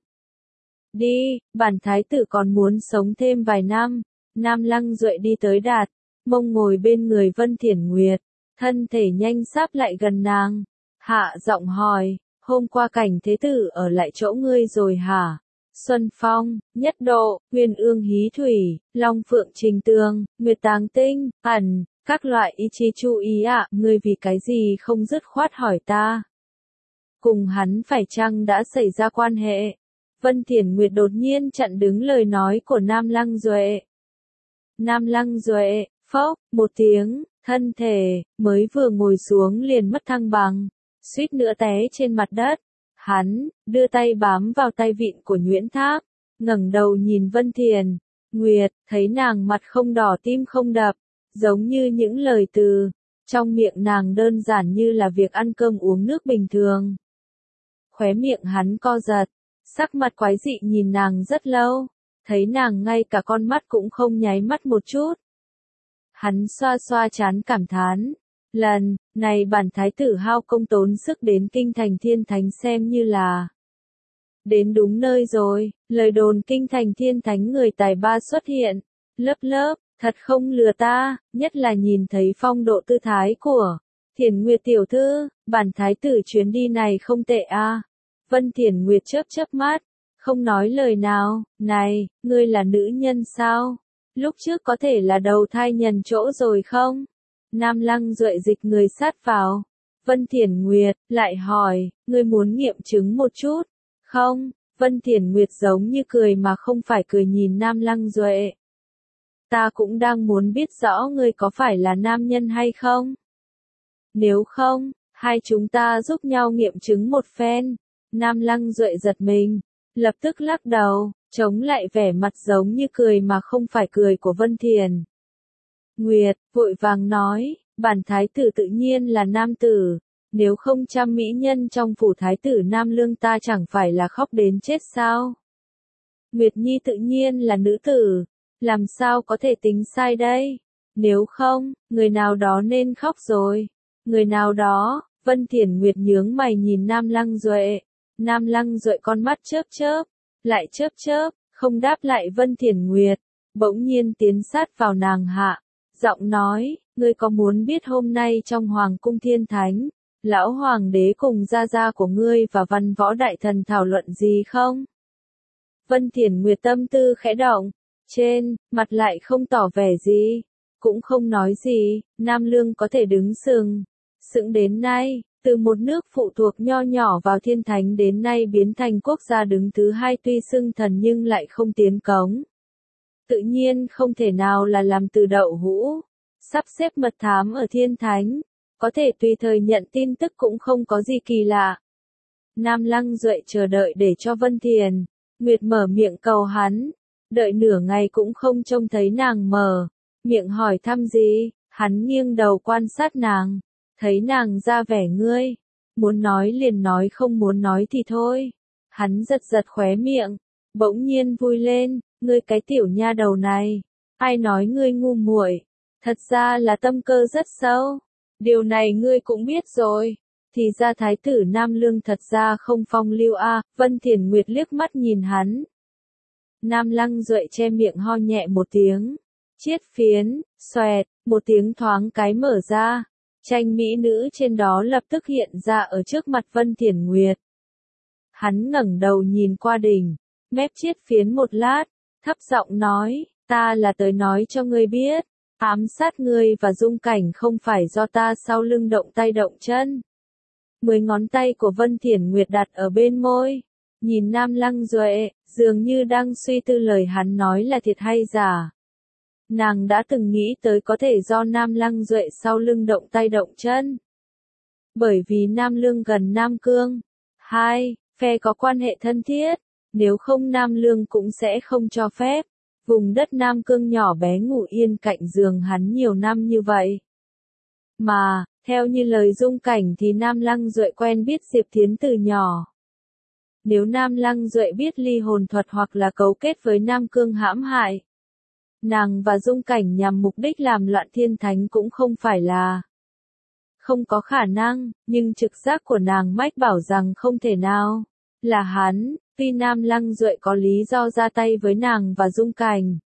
Đi, bản thái tử còn muốn sống thêm vài năm. Nam Lăng Duệ đi tới đạt, mông ngồi bên người Vân Thiển Nguyệt, thân thể nhanh sáp lại gần nàng, hạ giọng hỏi, hôm qua cảnh thế tử ở lại chỗ ngươi rồi hả? Xuân Phong, Nhất Độ, Nguyên Ương Hí Thủy, Long Phượng Trình Tường, Nguyệt Tàng Tinh, Ẩn, các loại ý chí chú ý ạ, à, ngươi vì cái gì không dứt khoát hỏi ta? Cùng hắn phải chăng đã xảy ra quan hệ? Vân Thiển Nguyệt đột nhiên chặn đứng lời nói của Nam Lăng Duệ. Nam Lăng Duệ, phốc, một tiếng, thân thể, mới vừa ngồi xuống liền mất thăng bằng, suýt nữa té trên mặt đất. Hắn, đưa tay bám vào tay vịn của Nguyễn Thác, ngẩng đầu nhìn Vân Thiển Nguyệt, thấy nàng mặt không đỏ tim không đập, giống như những lời từ trong miệng nàng đơn giản như là việc ăn cơm uống nước bình thường. Khóe miệng hắn co giật, sắc mặt quái dị nhìn nàng rất lâu, thấy nàng ngay cả con mắt cũng không nháy mắt một chút. Hắn xoa xoa trán cảm thán, lần này bản thái tử hao công tốn sức đến kinh thành Thiên Thánh xem như là đến đúng nơi rồi. Lời đồn kinh thành Thiên Thánh người tài ba xuất hiện, lớp lớp, thật không lừa ta, nhất là nhìn thấy phong độ tư thái của Thiển Nguyệt tiểu thư, bản thái tử chuyến đi này không tệ a. À. Vân Thiển Nguyệt chớp chớp mắt, không nói lời nào. Này, ngươi là nữ nhân sao? Lúc trước có thể là đầu thai nhần chỗ rồi không? Nam Lăng Duệ dịch người sát vào. Vân Thiển Nguyệt lại hỏi, ngươi muốn nghiệm chứng một chút, không? Vân Thiển Nguyệt giống như cười mà không phải cười nhìn Nam Lăng Duệ. Ta cũng đang muốn biết rõ ngươi có phải là nam nhân hay không? Nếu không, hai chúng ta giúp nhau nghiệm chứng một phen. Nam Lăng Duệ giật mình, lập tức lắc đầu, chống lại vẻ mặt giống như cười mà không phải cười của Vân Thiển Nguyệt, vội vàng nói, bản thái tử tự nhiên là nam tử, nếu không trăm mỹ nhân trong phủ thái tử Nam Lương ta chẳng phải là khóc đến chết sao? Nguyệt Nhi tự nhiên là nữ tử, làm sao có thể tính sai đây? Nếu không, người nào đó nên khóc rồi. Người nào đó? Vân Thiển Nguyệt nhướng mày nhìn Nam Lăng Duệ. Nam Lăng Duệ con mắt chớp chớp, lại chớp chớp, không đáp lại Vân Thiển Nguyệt, bỗng nhiên tiến sát vào nàng hạ, giọng nói, ngươi có muốn biết hôm nay trong Hoàng cung Thiên Thánh, lão hoàng đế cùng gia gia của ngươi và văn võ đại thần thảo luận gì không? Vân Thiển Nguyệt tâm tư khẽ động, trên mặt lại không tỏ vẻ gì, cũng không nói gì. Nam Lương có thể đứng sừng sững đến nay, từ một nước phụ thuộc nho nhỏ vào Thiên Thánh đến nay biến thành quốc gia đứng thứ hai, tuy xưng thần nhưng lại không tiến cống. Tự nhiên không thể nào là làm từ đậu hũ. Sắp xếp mật thám ở Thiên Thánh, có thể tùy thời nhận tin tức cũng không có gì kỳ lạ. Nam Lăng Duệ chờ đợi để cho Vân Thiển Nguyệt mở miệng cầu hắn, đợi nửa ngày cũng không trông thấy nàng mở miệng hỏi thăm gì, Hắn nghiêng đầu quan sát nàng, thấy nàng ra vẻ ngươi, muốn nói liền nói không muốn nói thì thôi. Hắn giật giật khóe miệng, bỗng nhiên vui lên, ngươi cái tiểu nha đầu này, ai nói ngươi ngu muội, thật ra là tâm cơ rất sâu, điều này ngươi cũng biết rồi. Thì ra thái tử Nam Lương thật ra không phong lưu a. Vân Thiền Nguyệt liếc mắt nhìn hắn. Nam Lăng Duệ che miệng ho nhẹ một tiếng, chiết phiến, xoẹt, một tiếng thoáng cái mở ra, tranh mỹ nữ trên đó lập tức hiện ra ở trước mặt Vân Thiền Nguyệt. Hắn ngẩng đầu nhìn qua đỉnh, mép chiết phiến một lát, thấp giọng nói, ta là tới nói cho ngươi biết, ám sát ngươi và Dung Cảnh không phải do ta sau lưng động tay động chân. Mười ngón tay của Vân Thiền Nguyệt đặt ở bên môi, nhìn Nam Lăng Duệ, dường như đang suy tư lời hắn nói là thiệt hay giả. Nàng đã từng nghĩ tới có thể do Nam Lăng Duệ sau lưng động tay động chân. Bởi vì Nam Lương gần Nam Cương, hai phe có quan hệ thân thiết, nếu không Nam Lương cũng sẽ không cho phép. Vùng đất Nam Cương nhỏ bé ngủ yên cạnh giường hắn nhiều năm như vậy. Mà, theo như lời Dung Cảnh thì Nam Lăng Duệ quen biết Diệp Thiến từ nhỏ. Nếu Nam Lăng Duệ biết ly hồn thuật hoặc là cấu kết với Nam Cương hãm hại, nàng và Dung Cảnh nhằm mục đích làm loạn thiên thánh cũng không phải là không có khả năng, nhưng trực giác của nàng mách bảo rằng không thể nào. Là hắn, tuy Nam Lăng Duệ có lý do ra tay với nàng và Dung Cảnh,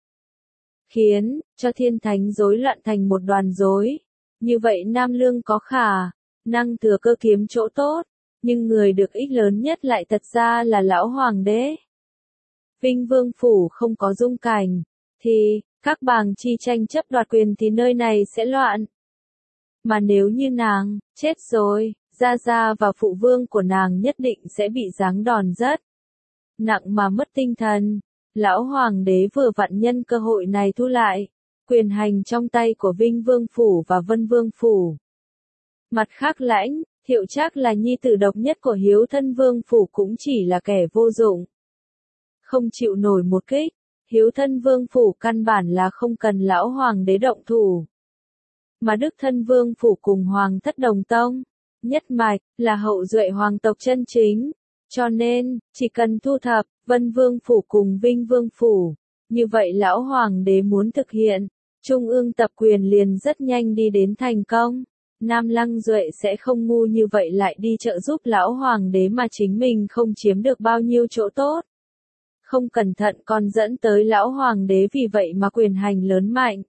khiến cho thiên thánh rối loạn thành một đoàn rối. Như vậy Nam Lương có khả năng thừa cơ kiếm chỗ tốt, nhưng người được ích lớn nhất lại thật ra là lão hoàng đế. Vinh Vương phủ không có Dung Cảnh, thì các bàng chi tranh chấp đoạt quyền thì nơi này sẽ loạn. Mà nếu như nàng chết rồi, gia gia và phụ vương của nàng nhất định sẽ bị giáng đòn rất nặng mà mất tinh thần. Lão hoàng đế vừa vặn nhân cơ hội này thu lại quyền hành trong tay của Vinh Vương phủ và Vân Vương phủ. Mặt khác Lãnh Thiệu Trác là nhi tử độc nhất của Hiếu Thân Vương phủ cũng chỉ là kẻ vô dụng, không chịu nổi một kích. Hiếu Thân Vương phủ căn bản là không cần lão hoàng đế động thủ, mà Đức Thân Vương phủ cùng hoàng thất đồng tông, nhất mạch, là hậu duệ hoàng tộc chân chính. Cho nên, chỉ cần thu thập Vân Vương phủ cùng Vinh Vương phủ, như vậy lão hoàng đế muốn thực hiện trung ương tập quyền liền rất nhanh đi đến thành công. Nam Lăng Duệ sẽ không ngu như vậy lại đi trợ giúp lão hoàng đế mà chính mình không chiếm được bao nhiêu chỗ tốt. Không cẩn thận còn dẫn tới lão hoàng đế vì vậy mà quyền hành lớn mạnh,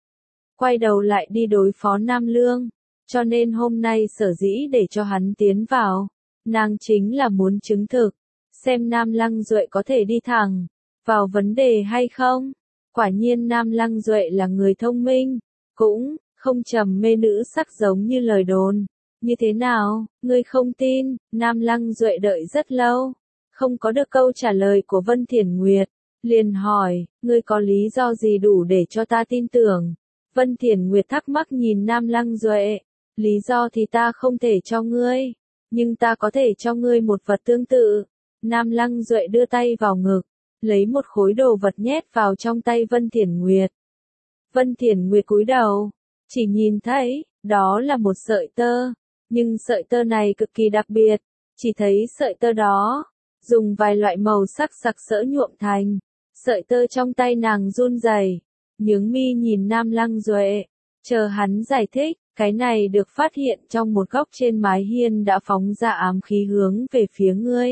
quay đầu lại đi đối phó Nam Lương. Cho nên hôm nay sở dĩ để cho hắn tiến vào, nàng chính là muốn chứng thực, xem Nam Lăng Duệ có thể đi thẳng vào vấn đề hay không. Quả nhiên Nam Lăng Duệ là người thông minh, cũng không trầm mê nữ sắc giống như lời đồn. Như thế nào, ngươi không tin? Nam Lăng Duệ đợi rất lâu, không có được câu trả lời của Vân Thiền Nguyệt, liền hỏi, ngươi có lý do gì đủ để cho ta tin tưởng? Vân Thiền Nguyệt thắc mắc nhìn Nam Lăng Duệ, lý do thì ta không thể cho ngươi, nhưng ta có thể cho ngươi một vật tương tự. Nam Lăng Duệ đưa tay vào ngực, lấy một khối đồ vật nhét vào trong tay Vân Thiền Nguyệt. Vân Thiền Nguyệt cúi đầu, chỉ nhìn thấy, đó là một sợi tơ, nhưng sợi tơ này cực kỳ đặc biệt, chỉ thấy sợi tơ đó, dùng vài loại màu sắc sặc sỡ nhuộm thành. Sợi tơ trong tay nàng run rẩy, nhướng mi nhìn Nam Lăng Duệ, chờ hắn giải thích. Cái này được phát hiện trong một góc trên mái hiên đã phóng ra ám khí hướng về phía ngươi.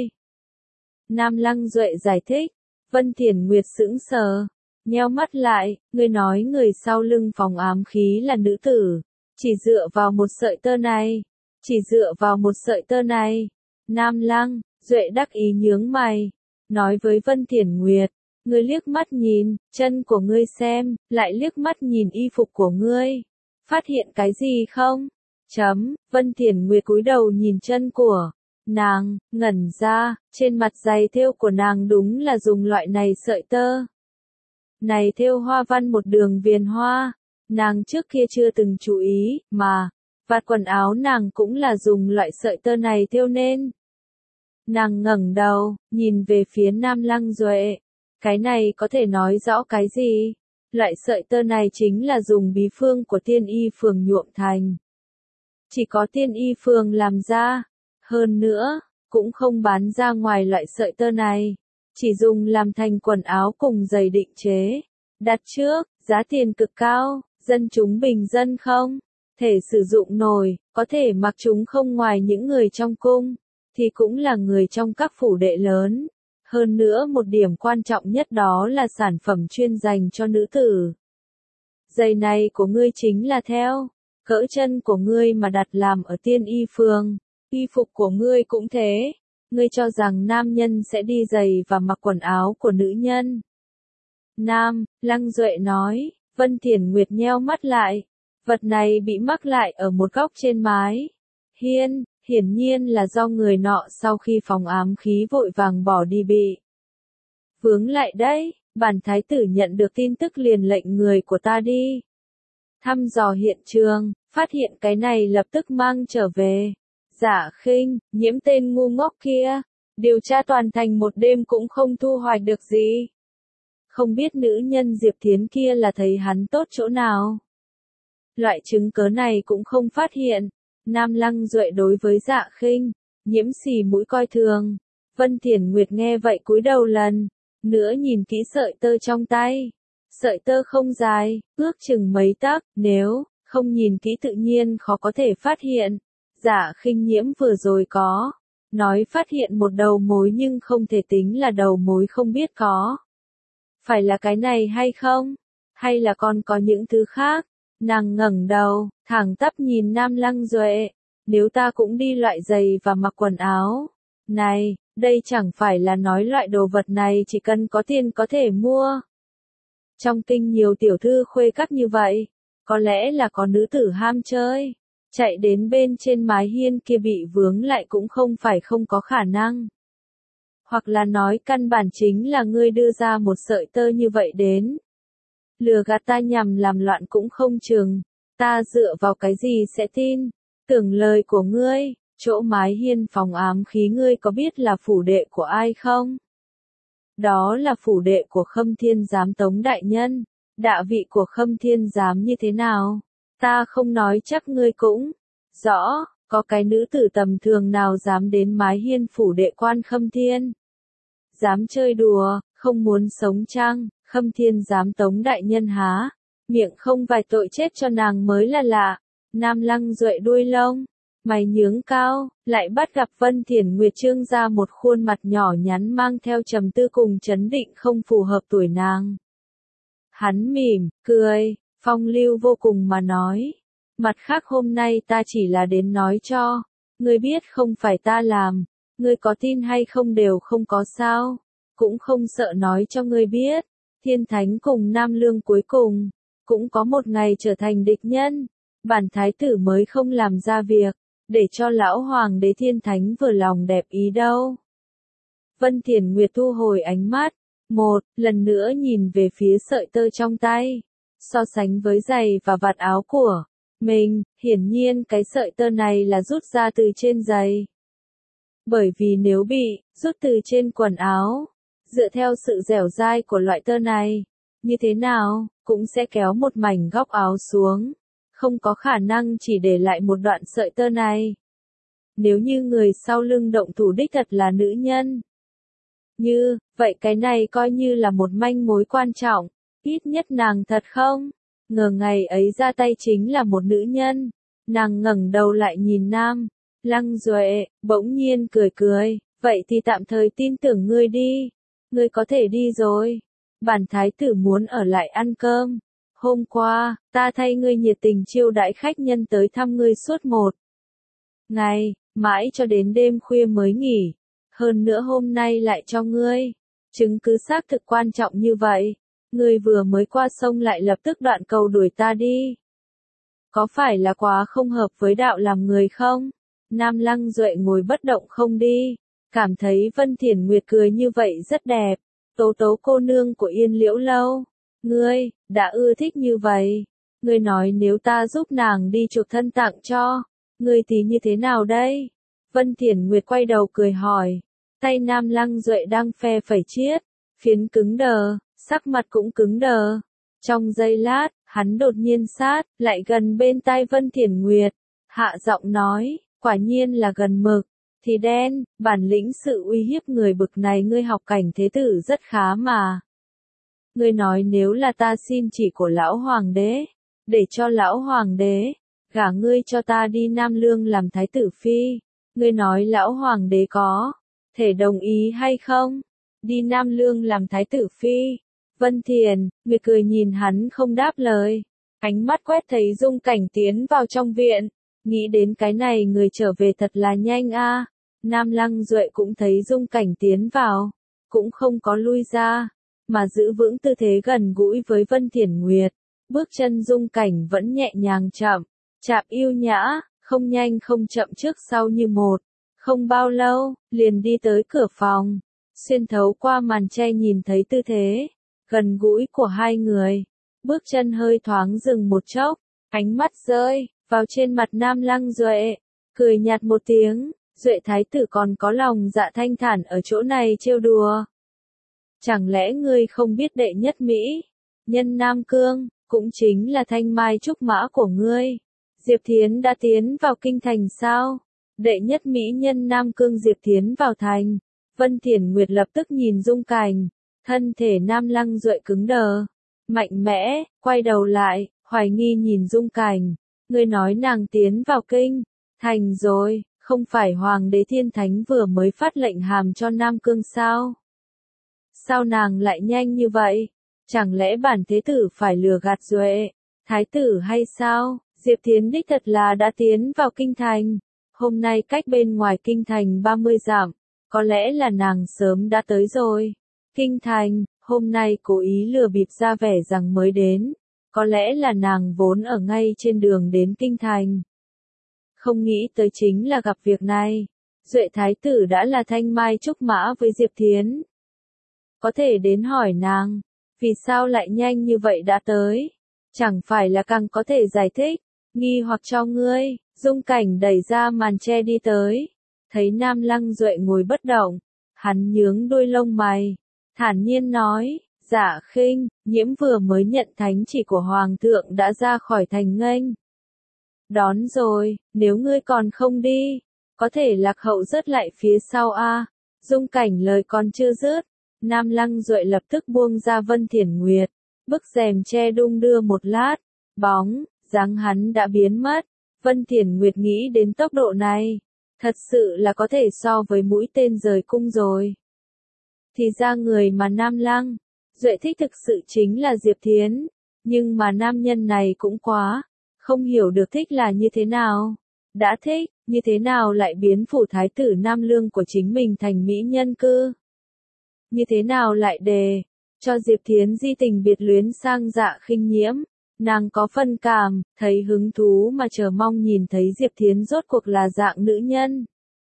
Nam Lăng Duệ giải thích. Vân Thiền Nguyệt sững sờ, nheo mắt lại, ngươi nói người sau lưng phóng ám khí là nữ tử, chỉ dựa vào một sợi tơ này, chỉ dựa vào một sợi tơ này. Nam Lăng Duệ đắc ý nhướng mày, nói với Vân Thiền Nguyệt, ngươi liếc mắt nhìn chân của ngươi xem, lại liếc mắt nhìn y phục của ngươi, phát hiện cái gì không? Chấm. Vân Thiền Nguyệt cúi đầu nhìn chân của nàng, ngẩn ra, trên mặt giày thêu của nàng đúng là dùng loại này sợi tơ. Này thêu hoa văn một đường viền hoa, nàng trước kia chưa từng chú ý, mà, vạt quần áo nàng cũng là dùng loại sợi tơ này thêu nên. Nàng ngẩng đầu, nhìn về phía Nam Lăng Duệ, cái này có thể nói rõ cái gì? Loại sợi tơ này chính là dùng bí phương của tiên y phường nhuộm thành. Chỉ có tiên y phường làm ra. Hơn nữa, cũng không bán ra ngoài loại sợi tơ này. Chỉ dùng làm thành quần áo cùng giày định chế. Đặt trước, giá tiền cực cao, dân chúng bình dân không thể sử dụng nổi, có thể mặc chúng không ngoài những người trong cung, thì cũng là người trong các phủ đệ lớn. Hơn nữa một điểm quan trọng nhất đó là sản phẩm chuyên dành cho nữ tử. Giày này của ngươi chính là theo cỡ chân của ngươi mà đặt làm ở tiên y phường. Y phục của ngươi cũng thế. Ngươi cho rằng nam nhân sẽ đi giày và mặc quần áo của nữ nhân. Nam, Lăng Duệ nói. Vân Thiển Nguyệt nheo mắt lại. Vật này bị mắc lại ở một góc trên mái hiên, hiển nhiên là do người nọ sau khi phóng ám khí vội vàng bỏ đi bị vướng lại đấy. Bản thái tử nhận được tin tức liền lệnh người của ta đi thăm dò hiện trường, phát hiện cái này lập tức mang trở về. Giả Khinh, Nhiễm tên ngu ngốc kia, điều tra toàn thành một đêm cũng không thu hoạch được gì. Không biết nữ nhân Diệp Thiến kia là thấy hắn tốt chỗ nào. Loại chứng cớ này cũng không phát hiện. Nam Lăng Duệ đối với Dạ Khinh, Nhiễm xì mũi coi thường. Vân Thiển Nguyệt nghe vậy cúi đầu lần nữa nhìn kỹ sợi tơ trong tay. Sợi tơ không dài, ước chừng mấy tấc, nếu không nhìn kỹ tự nhiên khó có thể phát hiện. Dạ Khinh Nhiễm vừa rồi có nói phát hiện một đầu mối nhưng không thể tính là đầu mối không biết có phải là cái này hay không, hay là còn có những thứ khác. Nàng ngẩng đầu, thẳng tắp nhìn Nam Lăng Duệ. Nếu ta cũng đi loại giày và mặc quần áo này, đây chẳng phải là nói loại đồ vật này chỉ cần có tiền có thể mua. Trong kinh nhiều tiểu thư khuê các như vậy, có lẽ là có nữ tử ham chơi, chạy đến bên trên mái hiên kia bị vướng lại cũng không phải không có khả năng. Hoặc là nói căn bản chính là ngươi đưa ra một sợi tơ như vậy đến lừa gạt ta nhằm làm loạn cũng không chừng. Ta dựa vào cái gì sẽ tin tưởng lời của ngươi? Chỗ mái hiên phòng ám khí ngươi có biết là phủ đệ của ai không? Đó là phủ đệ của Khâm Thiên Giám Tống đại nhân. Đạ vị của Khâm Thiên Giám như thế nào? Ta không nói chắc ngươi cũng rõ. Có cái nữ tử tầm thường nào dám đến mái hiên phủ đệ quan Khâm Thiên? Dám chơi đùa, không muốn sống chăng? Khâm Thiên Giám Tống đại nhân há miệng không vài tội chết cho nàng mới là lạ. Nam Lăng Duệ đuôi lông mày nhướng cao, lại bắt gặp Vân Thiển Nguyệt trương ra một khuôn mặt nhỏ nhắn mang theo trầm tư cùng chấn định không phù hợp tuổi nàng. Hắn mỉm cười, phong lưu vô cùng mà nói, mặt khác hôm nay ta chỉ là đến nói cho ngươi biết không phải ta làm, ngươi có tin hay không đều không có sao, cũng không sợ nói cho ngươi biết. Thiên Thánh cùng Nam Lương cuối cùng cũng có một ngày trở thành địch nhân. Bản thái tử mới không làm ra việc để cho lão hoàng đế Thiên Thánh vừa lòng đẹp ý đâu. Vân Thiển Nguyệt thu hồi ánh mắt, một lần nữa nhìn về phía sợi tơ trong tay, so sánh với giày và vạt áo của mình, hiển nhiên cái sợi tơ này là rút ra từ trên giày. Bởi vì nếu bị rút từ trên quần áo, dựa theo sự dẻo dai của loại tơ này, như thế nào, cũng sẽ kéo một mảnh góc áo xuống, không có khả năng chỉ để lại một đoạn sợi tơ này. Nếu như người sau lưng động thủ đích thật là nữ nhân, như, vậy cái này coi như là một manh mối quan trọng, ít nhất nàng thật không? Ngờ ngày ấy ra tay chính là một nữ nhân, nàng ngẩng đầu lại nhìn Nam Lăng Duệ, bỗng nhiên cười cười, vậy thì tạm thời tin tưởng ngươi đi. Ngươi có thể đi rồi. Bản thái tử muốn ở lại ăn cơm. Hôm qua, ta thay ngươi nhiệt tình chiêu đãi khách nhân tới thăm ngươi suốt một ngày, mãi cho đến đêm khuya mới nghỉ. Hơn nữa hôm nay lại cho ngươi chứng cứ xác thực quan trọng như vậy. Ngươi vừa mới qua sông lại lập tức đoạn cầu đuổi ta đi. Có phải là quá không hợp với đạo làm người không? Nam Lăng Duệ ngồi bất động không đi. Cảm thấy Vân Thiển Nguyệt cười như vậy rất đẹp. Tố tố cô nương của Yên Liễu Lâu. Ngươi, đã ưa thích như vậy. Ngươi nói nếu ta giúp nàng đi chuộc thân tặng cho, ngươi thì như thế nào đây? Vân Thiển Nguyệt quay đầu cười hỏi. Tay Nam Lăng Duệ đang phe phẩy chiết, phiến cứng đờ, sắc mặt cũng cứng đờ. Trong giây lát, hắn đột nhiên sát, lại gần bên tai Vân Thiển Nguyệt, hạ giọng nói, quả nhiên là gần mực, thì đen, bản lĩnh sự uy hiếp người bực này ngươi học cảnh thế tử rất khá mà. Ngươi nói nếu là ta xin chỉ của lão hoàng đế, để cho lão hoàng đế, gả ngươi cho ta đi Nam Lương làm thái tử phi, ngươi nói lão hoàng đế có thể đồng ý hay không? Đi Nam Lương làm thái tử phi. Vân Thiền, người cười nhìn hắn không đáp lời. Ánh mắt quét thấy Dung Cảnh tiến vào trong viện. Nghĩ đến cái này người trở về thật là nhanh a. Nam Lăng Duệ cũng thấy Dung Cảnh tiến vào. Cũng không có lui ra. Mà giữ vững tư thế gần gũi với Vân Thiển Nguyệt. Bước chân Dung Cảnh vẫn nhẹ nhàng chậm. Chạm yêu nhã, không nhanh không chậm trước sau như một. Không bao lâu, liền đi tới cửa phòng. Xuyên thấu qua màn che nhìn thấy tư thế gần gũi của hai người. Bước chân hơi thoáng dừng một chốc, ánh mắt rơi vào trên mặt Nam Lăng Duệ, cười nhạt một tiếng, Duệ thái tử còn có lòng dạ thanh thản ở chỗ này trêu đùa. Chẳng lẽ ngươi không biết đệ nhất Mỹ, nhân Nam Cương, cũng chính là thanh mai trúc mã của ngươi. Diệp Thiến đã tiến vào kinh thành sao? Đệ nhất Mỹ nhân Nam Cương Diệp Thiến vào thành. Vân Thiển Nguyệt lập tức nhìn Dung Cảnh, thân thể Nam Lăng Duệ cứng đờ, mạnh mẽ, quay đầu lại, hoài nghi nhìn Dung Cảnh, ngươi nói nàng tiến vào kinh thành rồi, không phải Hoàng đế Thiên Thánh vừa mới phát lệnh hàm cho Nam Cương sao? Sao nàng lại nhanh như vậy? Chẳng lẽ bản thế tử phải lừa gạt Duệ thái tử hay sao? Diệp Thiến đích thật là đã tiến vào kinh thành, hôm nay cách bên ngoài kinh thành ba mươi dặm. Có lẽ là nàng sớm đã tới rồi. Kinh thành, hôm nay cố ý lừa bịp ra vẻ rằng mới đến. Có lẽ là nàng vốn ở ngay trên đường đến kinh thành. Không nghĩ tới chính là gặp việc này. Duệ thái tử đã là thanh mai trúc mã với Diệp Thiến. Có thể đến hỏi nàng, vì sao lại nhanh như vậy đã tới? Chẳng phải là càng có thể giải thích, nghi hoặc cho ngươi. Dung Cảnh đẩy ra màn che đi tới. Thấy Nam Lăng Duệ ngồi bất động, hắn nhướng đôi lông mày, thản nhiên nói, Dạ Khinh, nhiễm vừa mới nhận thánh chỉ của Hoàng thượng đã ra khỏi thành nghênh. Đón rồi, nếu ngươi còn không đi, có thể lạc hậu rớt lại phía sau a. Dung Cảnh lời còn chưa dứt, Nam Lăng Duệ lập tức buông ra Vân Thiển Nguyệt, bức rèm che đung đưa một lát, bóng, dáng hắn đã biến mất. Vân Thiển Nguyệt nghĩ đến tốc độ này. Thật sự là có thể so với mũi tên rời cung rồi. Thì ra người mà Nam Lăng Duệ thích thực sự chính là Diệp Thiến. Nhưng mà nam nhân này cũng quá không hiểu được thích là như thế nào. Đã thích, như thế nào lại biến phủ thái tử Nam Lương của chính mình thành mỹ nhân cư. Như thế nào lại đề cho Diệp Thiến di tình biệt luyến sang Dạ Khinh nhiễm. Nàng có phân cảm, thấy hứng thú mà chờ mong nhìn thấy Diệp Thiến rốt cuộc là dạng nữ nhân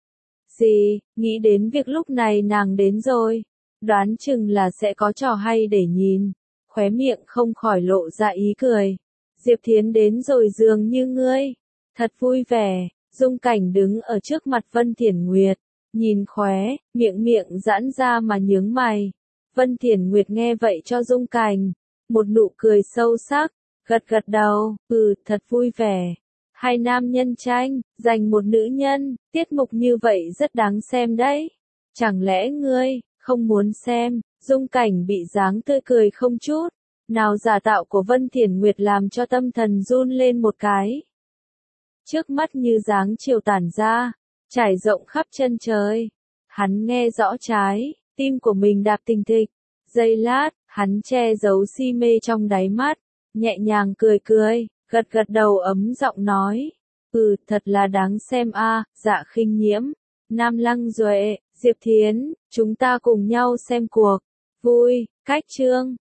gì, nghĩ đến việc lúc này nàng đến rồi, đoán chừng là sẽ có trò hay để nhìn, khóe miệng không khỏi lộ ra ý cười. Diệp Thiến đến rồi dường như ngươi, thật vui vẻ. Dung Cảnh đứng ở trước mặt Vân Thiển Nguyệt, nhìn khóe, miệng miệng giãn ra mà nhướng mày. Vân Thiển Nguyệt nghe vậy cho Dung Cảnh một nụ cười sâu sắc. Gật gật đầu, ừ, thật vui vẻ. Hai nam nhân tranh, giành một nữ nhân, tiết mục như vậy rất đáng xem đấy. Chẳng lẽ ngươi, không muốn xem? Dung Cảnh bị dáng tươi cười không chút nào giả tạo của Vân Thiển Nguyệt làm cho tâm thần run lên một cái. Trước mắt như dáng chiều tản ra, trải rộng khắp chân trời. Hắn nghe rõ trái tim của mình đạp thình thịch. Giây lát, hắn che giấu si mê trong đáy mắt. Nhẹ nhàng cười cười, gật gật đầu ấm giọng nói. Ừ, thật là đáng xem a. Dạ Khinh nhiễm, Nam Lăng Duệ, Diệp Thiến, chúng ta cùng nhau xem cuộc. Vui, cách chương.